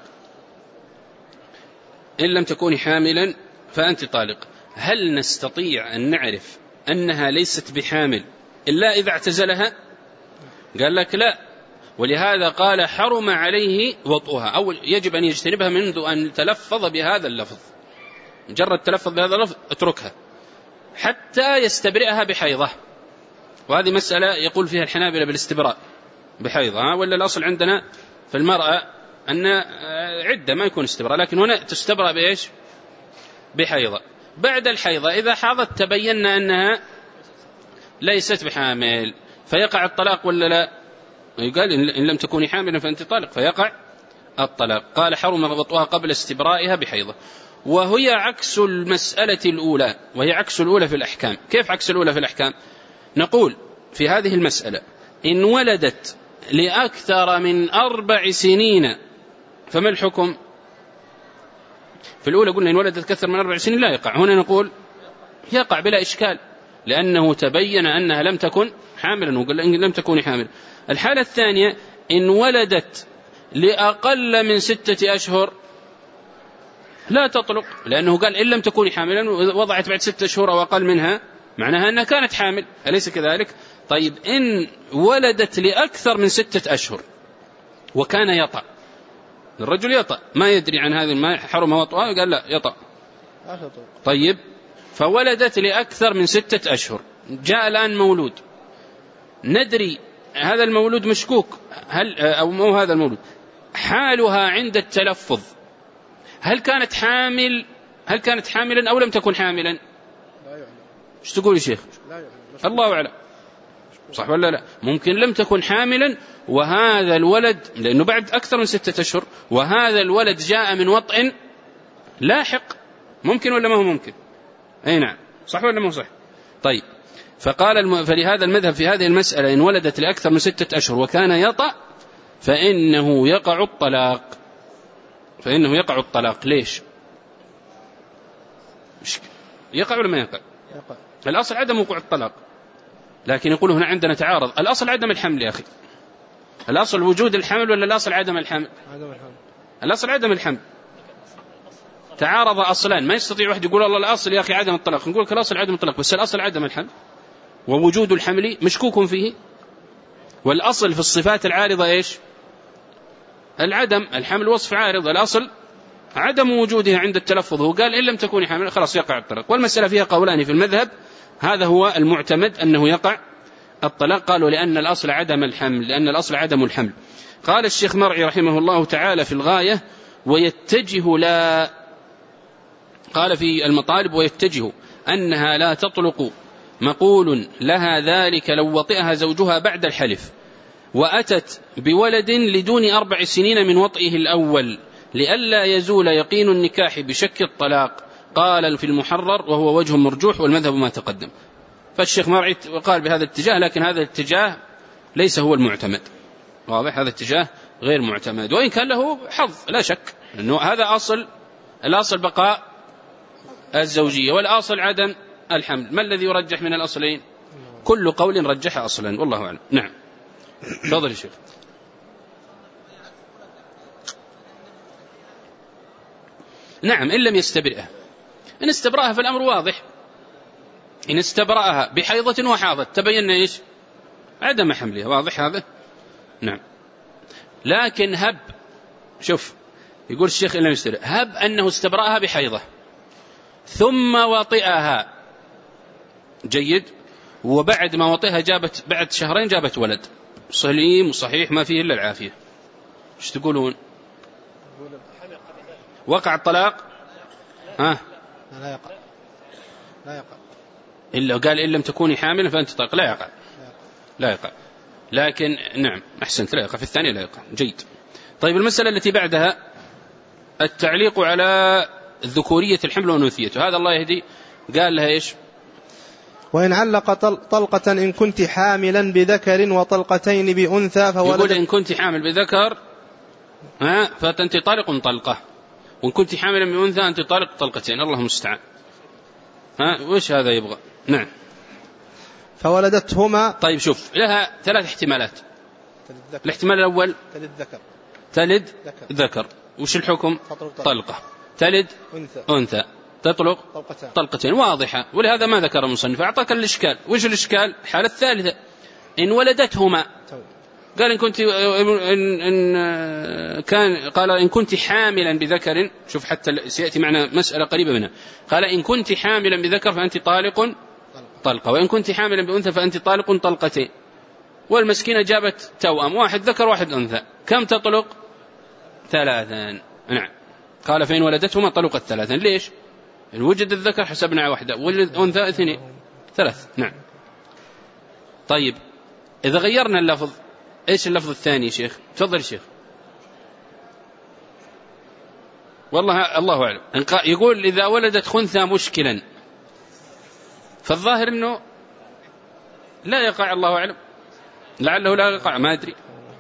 إن لم تكوني حاملا فأنت طالق. هل نستطيع أن نعرف أنها ليست بحامل إلا إذا اعتزلها؟ قال لك لا، ولهذا قال حرم عليه وطئها، أو يجب أن يجتنبها منذ أن تلفظ بهذا اللفظ، مجرد تلفظ بهذا اللفظ اتركها حتى يستبرئها بحيضة. وهذه مسألة يقول فيها الحنابلة بالاستبراء بحيضة، ولا الأصل عندنا في المرأة أن عدة ما يكون استبراء، لكن هنا تستبرأ بإيش؟ بحيضة. بعد الحيضة إذا حاضت تبيننا أنها ليست بحامل فيقع الطلاق ولا لا؟ قال إن لم تكوني حاملا فأنت طالق، فيقع الطلاق. قال حرم وطئها قبل استبرائها بحيضة، وهي عكس المسألة الأولى، وهي عكس الأولى في الأحكام. كيف عكس الأولى في الأحكام؟ نقول في هذه المسألة إن ولدت لأكثر من 4 سنين فما الحكم؟ في الأولى قلنا إن ولدت أكثر من 4 سنين لا يقع، هنا نقول يقع بلا إشكال، لأنه تبين أنها لم تكن حاملا، وقال إن لم تكوني حاملا. الحالة الثانية إن ولدت لأقل من 6 أشهر لا تطلق، لأنه قال إن لم تكوني حاملا، وضعت بعد 6 أشهر أو أقل منها معناها أنها كانت حامل، أليس كذلك؟ طيب إن ولدت لأكثر من 6 أشهر وكان يطأ، الرجل يطأ ما يدري عن هذه ما حرم وطئها، قال لا يطأ. طيب فولدت لأكثر من 6 أشهر، جاء الآن مولود، ندري هذا المولود مشكوك هل أو مو هذا المولود حالها عند التلفظ، هل كانت حاملا أو لم تكن حاملا؟ ايش تقول يا شيخ؟ الله أعلم. صح ولا لا؟ ممكن لم تكن حاملا وهذا الولد، لأنه بعد أكثر من 6 أشهر، وهذا الولد جاء من وطئ لاحق، ممكن ولا ما هو ممكن؟ أي نعم، صح ولا ما هو صح؟ طيب، فلهذا المذهب في هذه المسألة إن ولدت لأكثر من 6 أشهر وكان يطأ فإنه يقع الطلاق. ليش؟ يقع ولا ما يقع؟ الأصل عدم وقوع الطلاق، لكن يقول هنا عندنا تعارض. الأصل عدم الحمل يا أخي، الأصل وجود الحمل ولا الأصل عدم الحمل؟ الأصل عدم الحمل. تعارض أصلان، ما يستطيع واحد يقول الله الأصل يا أخي عدم الطلاق، نقول لك الأصل عدم الطلاق، بس الأصل عدم الحمل، ووجود الحمل مشكوك فيه. والأصل في الصفات العارضة إيش؟ العدم. الحمل وصف عارض، الأصل عدم وجودها عند التلفظ. هو قال إن لم تكوني حامل خلاص يقع الطلاق. والمسألة فيها قولان في المذهب، هذا هو المعتمد أنه يقع الطلاق. قالوا لأن الأصل عدم الحمل، لأن الأصل عدم الحمل. قال الشيخ مرعي رحمه الله تعالى في الغاية قال في المطالب ويتجه أنها لا تطلق مقول لها ذلك لو وطئها زوجها بعد الحلف وأتت بولد لدون 4 سنين من وطئه الأول لئلا يزول يقين النكاح بشك الطلاق. قال في المحرر وهو وجه مرجوح والمذهب ما تقدم. فالشيخ مرعي قال بهذا الاتجاه، لكن هذا الاتجاه ليس هو المعتمد. واضح؟ هذا اتجاه غير معتمد، وإن كان له حظ لا شك أنه هذا الأصل بقاء الزوجية والأصل عدم الحمل. ما الذي يرجح من الأصلين؟ كل قول رجح أصلا، والله أعلم. نعم، تفضل يا شيخ. نعم، إن لم يستبرئها. إن استبرأها فالأمر واضح. إن استبرأها بحيضة وحاضت تبين إيش؟ عدم حملها. واضح هذا؟ نعم. لكن هب، شوف يقول الشيخ إن لم يستبرئها، هب أنه استبرأها بحيضة ثم وطئها، جيد، وبعد ما وطئها بعد 2 شهرين جابت ولد سليم وصحيح ما فيه إلا العافية، ايش تقولون؟ وقع الطلاق؟ لا يقع إلا قال إن لم تكوني حاملا فأنت طلاق. لا يقع. لكن نعم أحسنت، لا يقع في الثانية، لا يقع. جيد. طيب المسألة التي بعدها التعليق على ذكورية الحمل وأنوثيته. هذا الله يهدي قال لها إيش؟ وإن علق طلقة إن كنت حاملا بذكر وطلقتين بأنثى يقول إن كنت حامل بذكر فأنت طالق طلقة، وإن كنت حاملا بأنثى أنت طالق طلقتين. الله المستعان. وإيش هذا يبغى؟ نعم. فولدتهما. طيب شوف، لها 3 احتمالات. الاحتمال الأول تلد ذكر. وش الحكم؟ طلقة. تلد أنثى تطلق طلقتين، واضحة. ولهذا ما ذكر المصنف، أعطاك الإشكال. وش الإشكال؟ الحالة الثالثة إن ولدتهما. قال قال إن كنت حاملا بذكر. شوف حتى سيأتي معنا مسألة قريبة منها. قال إن كنت حاملا بذكر فأنت طالق طلقة، وإن كنت حاملا بأنثى فأنت طالق طلقتين. والمسكينة جابت توأم، واحد ذكر واحد أنثى، كم تطلق؟ 3. نعم. قال فإن ولدتهما طلقت 3. ليش؟ إن وجد الذكر حسبنا 1، ولد أنثى 2، 3. نعم. طيب إذا غيرنا اللفظ، إيش اللفظ الثاني شيخ؟ تفضل شيخ. والله الله أعلم. يقول إذا ولدت خنثى مشكلا، فالظاهر أنه لا يقع، الله أعلم، لعله لا يقع، ما أدري.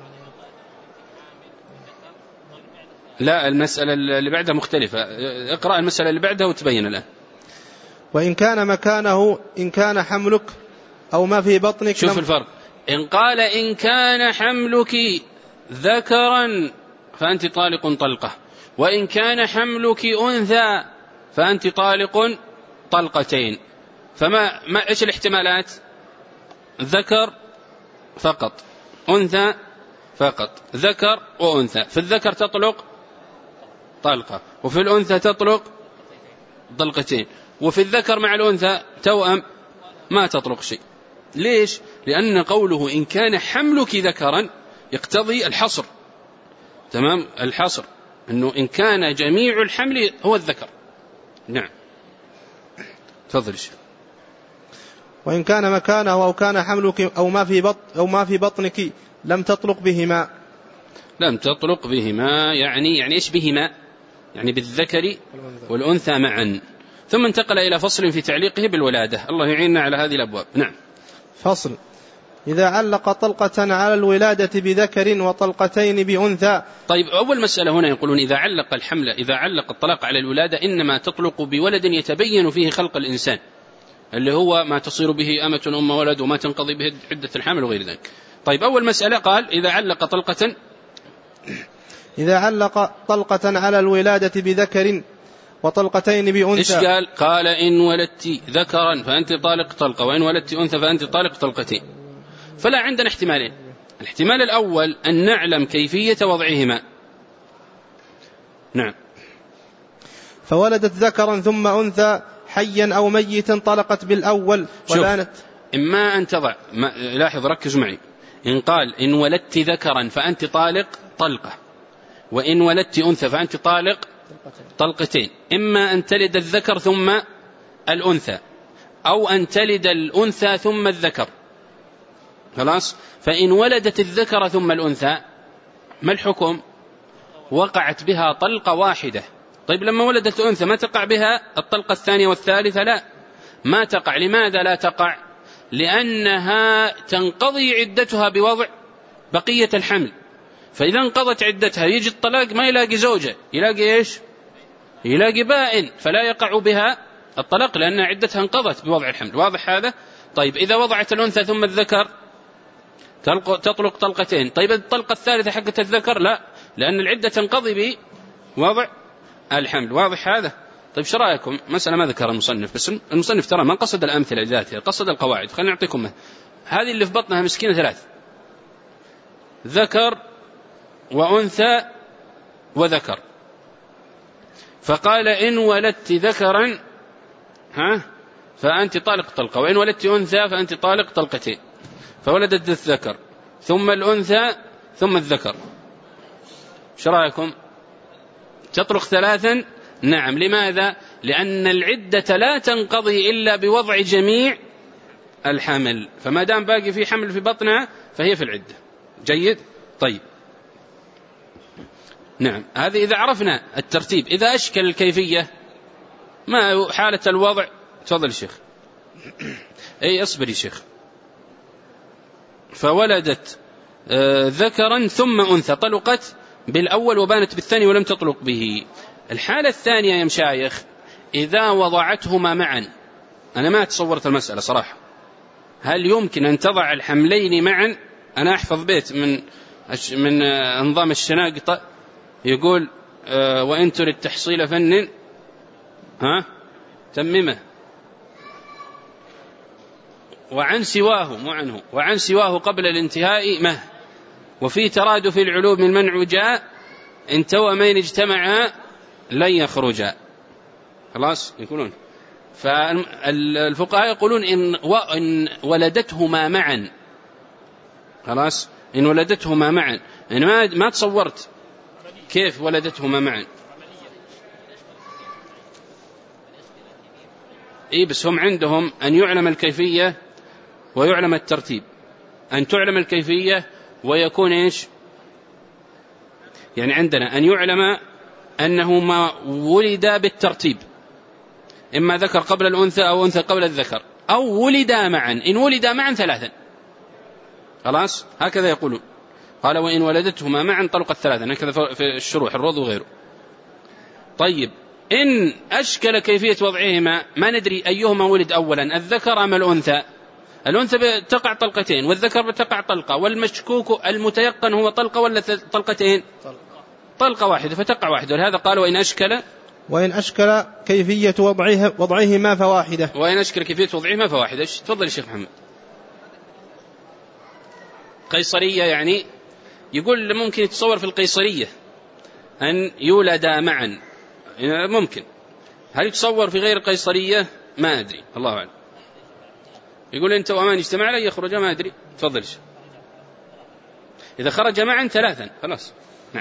لا، المسألة اللي بعدها مختلفة. اقرأ المسألة اللي بعدها وتبين الآن. وإن كان مكانه إن كان حملك أو ما في بطنك. شوف الفرق. إن قال إن كان حملك ذكرا فأنت طالق طلقة، وإن كان حملك أنثى فأنت طالق طلقتين. إيش الاحتمالات؟ ذكر فقط، أنثى فقط، ذكر وأنثى. في الذكر تطلق طلقة، وفي الأنثى تطلق طلقتين، وفي الذكر مع الأنثى توأم ما تطلق شيء. ليش؟ لأن قوله إن كان حملك ذكرا يقتضي الحصر. تمام، الحصر أنه إن كان جميع الحمل هو الذكر. نعم، تفضل شيء. وإن كان مكانه أو كان حملك أو ما في بطنك لم تطلق بهما. لم تطلق بهما يعني إيش بهما؟ يعني بالذكر والأنثى معا. ثم انتقل إلى فصل في تعليقه بالولادة. الله يعيننا على هذه الأبواب. نعم. فصل: إذا علق طلقة على الولادة بذكر وطلقتين بأنثى. طيب، أول مسألة هنا يقولون إذا علق الطلاق على الولادة إنما تطلق بولد يتبين فيه خلق الإنسان، اللي هو ما تصير به أمة أم ولد وما تنقضي به عدة الحمل وغير ذلك. طيب، أول مسألة قال إذا علق طلقة على الولادة بذكر وطلقتين بأنثى. إيش قال إن ولدت ذكرا فأنت طالق طلقة، وإن ولدت أنثى فأنت طالق طلقتين. فلا عندنا احتمالين. الاحتمال الأول أن نعلم كيفية وضعهما. نعم. فولدت ذكرا ثم أنثى حيا أو ميتا طلقت بالأول ولانت. إما أن تضع لاحظ ركزوا معي. إن قال إن ولدت ذكرا فأنت طالق طلقة، وإن ولدت أنثى فأنت طالق طلقتين. إما أن تلد الذكر ثم الأنثى، أو أن تلد الأنثى ثم الذكر. خلاص. فإن ولدت الذكر ثم الأنثى ما الحكم؟ وقعت بها طلقة واحدة. طيب، لما ولدت الأنثى ما تقع بها الطلقة الثانية والثالثة؟ لا، ما تقع. لماذا لا تقع؟ لأنها تنقضي عدتها بوضع بقية الحمل. فإذا انقضت عدتها يجي الطلاق ما يلاقي زوجة، يلاقي إيش؟ يلاقي بائن، فلا يقع بها الطلاق لأن عدتها انقضت بوضع الحمل. واضح هذا؟ طيب، إذا وضعت الأنثى ثم الذكر تطلق طلقتين. طيب، الطلقة الثالثة حقت الذكر لا، لأن العدة تنقضي بوضع الحمل. واضح هذا؟ طيب، شو رأيكم؟ مسألة ما ذكر المصنف، بس المصنف ترى ما قصد الأمثلة ذاتها، قصد القواعد. خلينا نعطيكم هذه اللي في بطنها مسكينة 3، ذكر وأنثى وذكر. فقال إن ولدت ذكرا فأنت طالق طلقة، وإن ولدت أنثى فأنت طالق طلقتين. فولدت الذكر ثم الأنثى ثم الذكر. شو رأيكم؟ تطلق 3؟ نعم. لماذا؟ لأن العدة لا تنقضي إلا بوضع جميع الحمل، فما دام باقي في حمل في بطنها فهي في العدة. جيد. طيب، نعم. هذه إذا عرفنا الترتيب. إذا أشكل الكيفية ما حالة الوضع. تفضل الشيخ. أي أصبر يا شيخ. فولدت ذكرا ثم أنثى طلقت بالأول وبانت بالثاني ولم تطلق به. الحالة الثانية يا مشايخ إذا وضعتهما معا. أنا ما تصورت المسألة صراحة. هل يمكن أن تضع الحملين معا؟ أنا أحفظ بيت من أنظام الشناقطة يقول وإن تريد تحصيل فن تممه، وعن سواه مو عنه، وعن سواه قبل الانتهاء مه، وفي ترادف العلوم المنع جاء، إن توأمين اجتمعا لن يخرجا. خلاص يقولون. فالفقهاء يقولون إن ولدتهما معا. خلاص، إن ولدتهما معا. أنا ما تصورت كيف ولدتهما معا. بس هم عندهم أن يعلم الكيفية ويعلم الترتيب. أن تعلم الكيفية ويكون إيش؟ يعني عندنا أن يعلم أنهما ولدا بالترتيب، إما ذكر قبل الأنثى أو أنثى قبل الذكر، أو ولدا معا. إن ولدا معا 3. خلاص، هكذا يقولون. قال وإن ولدتهما معا طلقت 3، هكذا في الشروح الروض وغيره. طيب، إن أشكل كيفية وضعهما ما ندري أيهما ولد أولا، الذكر أم الأنثى. الأنثى بتقع طلقتين والذكر بتقع طلقة، والمشكوك المتيقن هو طلقة ولا طلقتين؟ طلقة واحدة، فتقع واحدة. ولهذا قال وإن أشكل كيفية وضعهما فواحدة. وإن أشكل كيفية وضعهما فواحدة. تفضل الشيخ محمد. قيصرية يعني يقول ممكن يتصور في القيصرية أن يولدا معا، ممكن. هل يتصور في غير القيصرية؟ ما أدري، الله أعلم. يقول أنت وأمان اجتمع لا يخرج، ما أدري. تفضل. إذا خرج معا 3 خلاص. نعم.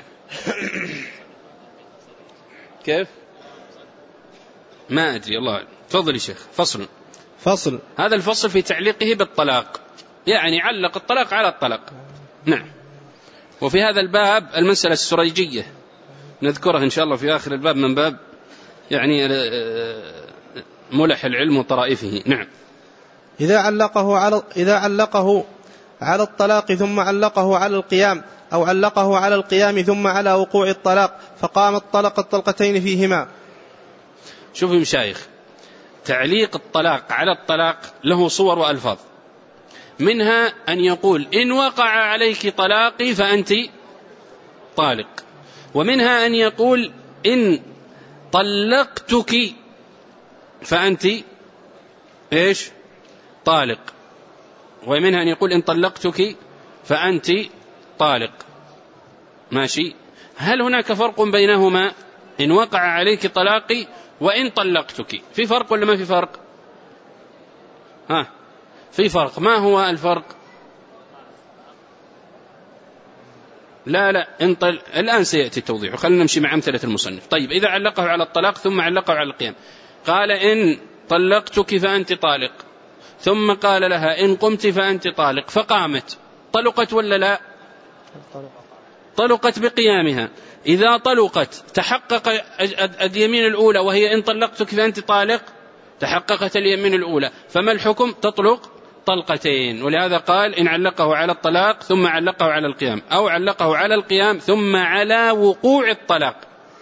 كيف؟ ما أدري، الله أعلم. تفضل يا شيخ. فصل. هذا الفصل في تعليقه بالطلاق، يعني علق الطلاق على الطلاق. نعم. وفي هذا الباب المسألة السريجية نذكرها إن شاء الله في آخر الباب من باب يعني ملح العلم وطرائفه. نعم. إذا علقه على الطلاق ثم علقه على القيام، أو علقه على القيام ثم على وقوع الطلاق، فقام الطلق الطلقتين فيهما. شوفوا مشايخ، تعليق الطلاق على الطلاق له صور وألفاظ، منها أن يقول إن وقع عليك طلاقي فأنت طالق، ومنها أن يقول إن طلقتك فأنت إيش؟ طالق، ومنها أن يقول إن طلقتك فأنت طالق. ماشي. هل هناك فرق بينهما؟ إن وقع عليك طلاقي وإن طلقتك، في فرق ولا ما في فرق؟ في فرق. ما هو الفرق؟ لا الآن سيأتي التوضيح، خلينا نمشي مع أمثلة المصنف. طيب، إذا علقه على الطلاق ثم علقه على القيام، قال إن طلقتك فأنت طالق، ثم قال لها إن قمت فأنت طالق، فقامت، طلقت ولا لا؟ طلقت بقيامها. إذا طلقت تحقق اليمين الأولى وهي إن طلقتك فأنت طالق، تحققت اليمين الأولى، فما الحكم؟ تطلق طلقتين. ولهذا قال إن علقه على الطلاق ثم علقه على القيام، أو علقه على القيام ثم على وقوع الطلاق.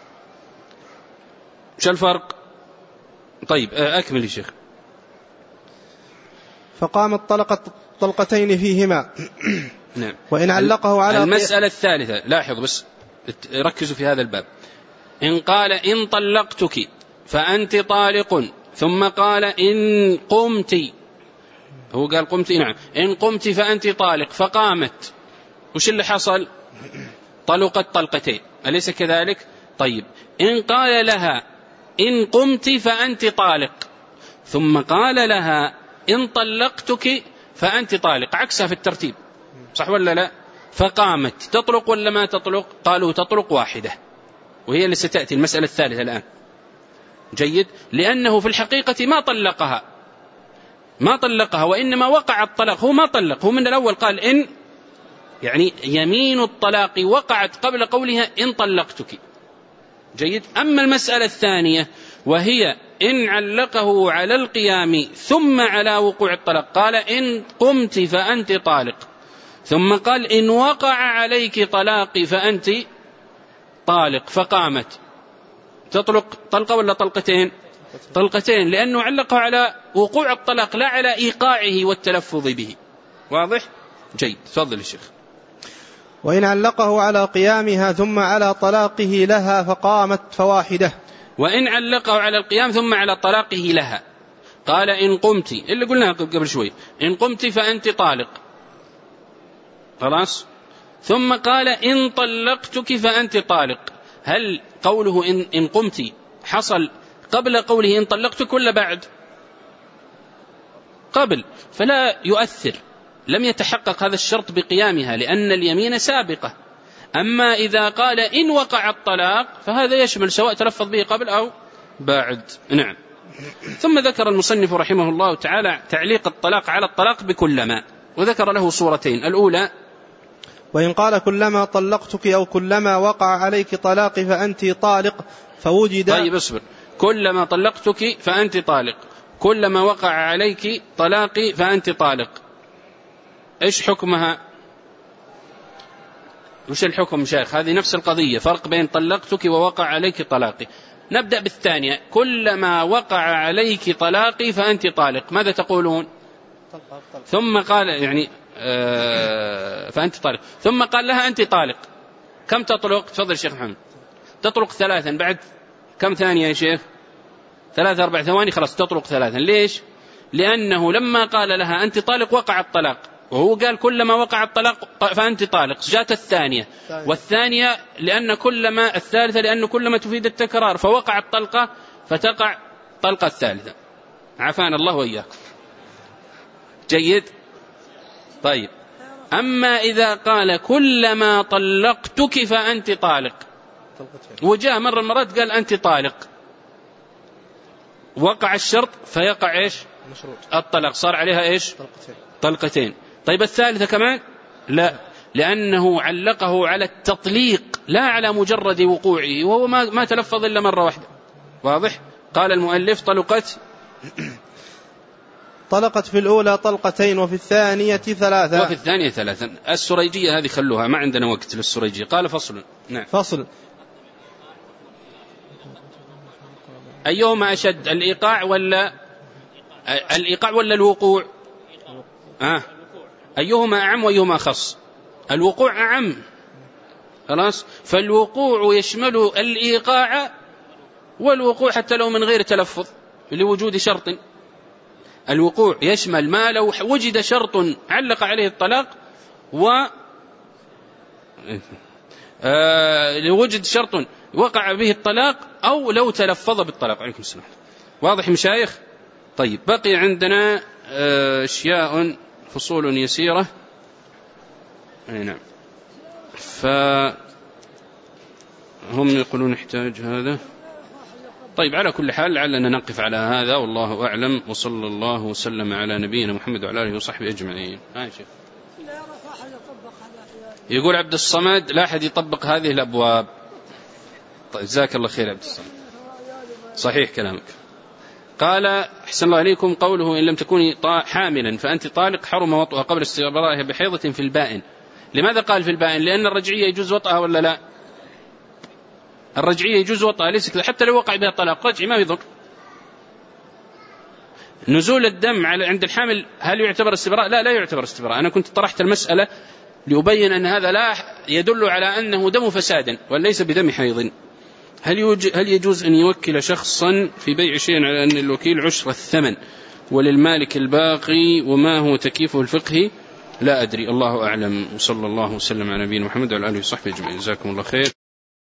شو الفرق؟ طيب أكمل يا شيخ. فقام الطلقتين فيهما. نعم. وإن علقه على المسألة الثالثة، لاحظ بس ركزوا في هذا الباب. إن قال إن طلقتك فأنت طالق، ثم قال إن قمت، هو قال قمت، نعم، إن قمت فأنت طالق، فقامت، وش اللي حصل؟ طلقت طلقتين، أليس كذلك؟ طيب، إن قال لها إن قمت فأنت طالق، ثم قال لها إن طلقتك فأنت طالق، عكسها في الترتيب، صح ولا لا؟ فقامت، تطلق ولا ما تطلق؟ قالوا تطلق واحدة، وهي اللي ستأتي المسألة الثالثة الآن. جيد. لأنه في الحقيقة ما طلقها وإنما وقع الطلاق، هو ما طلق، هو من الأول قال إن، يعني يمين الطلاق وقعت قبل قولها إن طلقتك. جيد. أما المسألة الثانية وهي إن علقه على القيام ثم على وقوع الطلاق، قال إن قمت فأنت طالق، ثم قال إن وقع عليك طلاقي فأنت طالق، فقامت، تطلق طلقة ولا طلقتين؟ طلقتين، لأنه علقه على وقوع الطلاق لا على إيقاعه والتلفظ به. واضح؟ جيد. تفضل يا شيخ. وإن علقه على قيامها ثم على طلاقه لها فقامت فواحدة. وإن علقه على القيام ثم على طلاقه لها، قال إن قمت، اللي قلناها قبل شوي، إن قمت فأنت طالق، خلاص، ثم قال إن طلقتك فأنت طالق. هل قوله إن قمت حصل قبل قوله إن طلقتك ولا بعد؟ قبل، فلا يؤثر، لم يتحقق هذا الشرط بقيامها لأن اليمين سابقة. أما إذا قال إن وقع الطلاق فهذا يشمل سواء تلفظ به قبل أو بعد. نعم. ثم ذكر المصنف رحمه الله تعالى تعليق الطلاق على الطلاق بكلما، وذكر له صورتين. الأولى وإن قال كلما طلقتك أو كلما وقع عليك طلاق فأنت طالق فوجد. طيب اصبر. كلما طلقتك فأنت طالق، كلما وقع عليك طلاقي فأنت طالق، إيش حكمها؟ وش الحكم شيخ؟ هذه نفس القضية، فرق بين طلقتك ووقع عليك طلاقي. نبدأ بالثانية، كلما وقع عليك طلاقي فأنت طالق، ماذا تقولون؟ ثم قال يعني فأنت طالق، ثم قال لها أنت طالق، كم تطلق؟ تفضل الشيخ محمد. تطلق 3، بعد كم ثانية يا شيخ؟ 3-4 ثواني، خلاص تطلق 3. ليش؟ لأنه لما قال لها أنت طالق وقع الطلاق، وهو قال كلما وقع الطلاق فأنت طالق، جاءت الثانية، والثانية لأن كلما، الثالثة لأن كلما تفيد التكرار، فوقع الطلقة فتقع طلقة الثالثة. عافانا الله وإياكم. جيد. طيب، أما إذا قال كلما طلقتك فأنت طالق، وجاء مرة مرات قال أنت طالق، وقع الشرط فيقع إيش؟ الطلاق صار عليها إيش؟ طلقتين. طيب الثالثة كمان؟ لا، لأنه علقه على التطليق لا على مجرد وقوعه، وهو ما تلفظ إلا مرة واحدة. واضح؟ قال المؤلف طلقت في الأولى طلقتين وفي الثانية ثلاثة. السريجية هذه خلوها، ما عندنا وقت للسريجية. قال فصل. نعم. فصل. أيهما أشد، الإيقاع ولا الوقوع؟ أيهما أعم وأيهما أخص؟ الوقوع أعم، خلاص. فالوقوع يشمل الإيقاع والوقوع حتى لو من غير تلفظ لوجود شرط. الوقوع يشمل ما لو وجد شرط علق عليه الطلاق لوجد شرط وقع به الطلاق، أو لو تلفظ بالطلاق. عليكم السلام. واضح مشايخ؟ طيب، بقي عندنا أشياء فصول يسيرة. نعم. فهم يقولون نحتاج هذا. طيب، على كل حال لعلنا نقف على هذا، والله أعلم، وصلى الله وسلم على نبينا محمد وعلى آله وصحبه أجمعين. يقول عبد الصمد لا أحد يطبق هذه الأبواب. طيب، جزاك الله خير عبد الصمد، صحيح كلامك. قال أحسن الله عليكم، قوله إن لم تكوني حاملا فأنت طالق حرم وطئها قبل استبرائها بحيضة في البائن. لماذا قال في البائن؟ لأن الرجعية يجوز وطئها ولا لا؟ الرجعية يجوز وطئها، ليس كذا، حتى لو وقع بها طلاق رجعي ما يضر. نزول الدم عند الحامل هل يعتبر استبراء؟ لا يعتبر استبراء. أنا كنت طرحت المسألة لأبين أن هذا لا يدل على أنه دم فساد وليس بدم حيض. هل يجوز أن يوكل شخصا في بيع شيء على أن الوكيل عشر الثمن وللمالك الباقي، وما هو تكييفه الفقهي؟ لا أدري، الله أعلم. وصلى الله وسلم على نبينا محمد وعلى آله وصحبه أجمعين. جزاكم الله خير.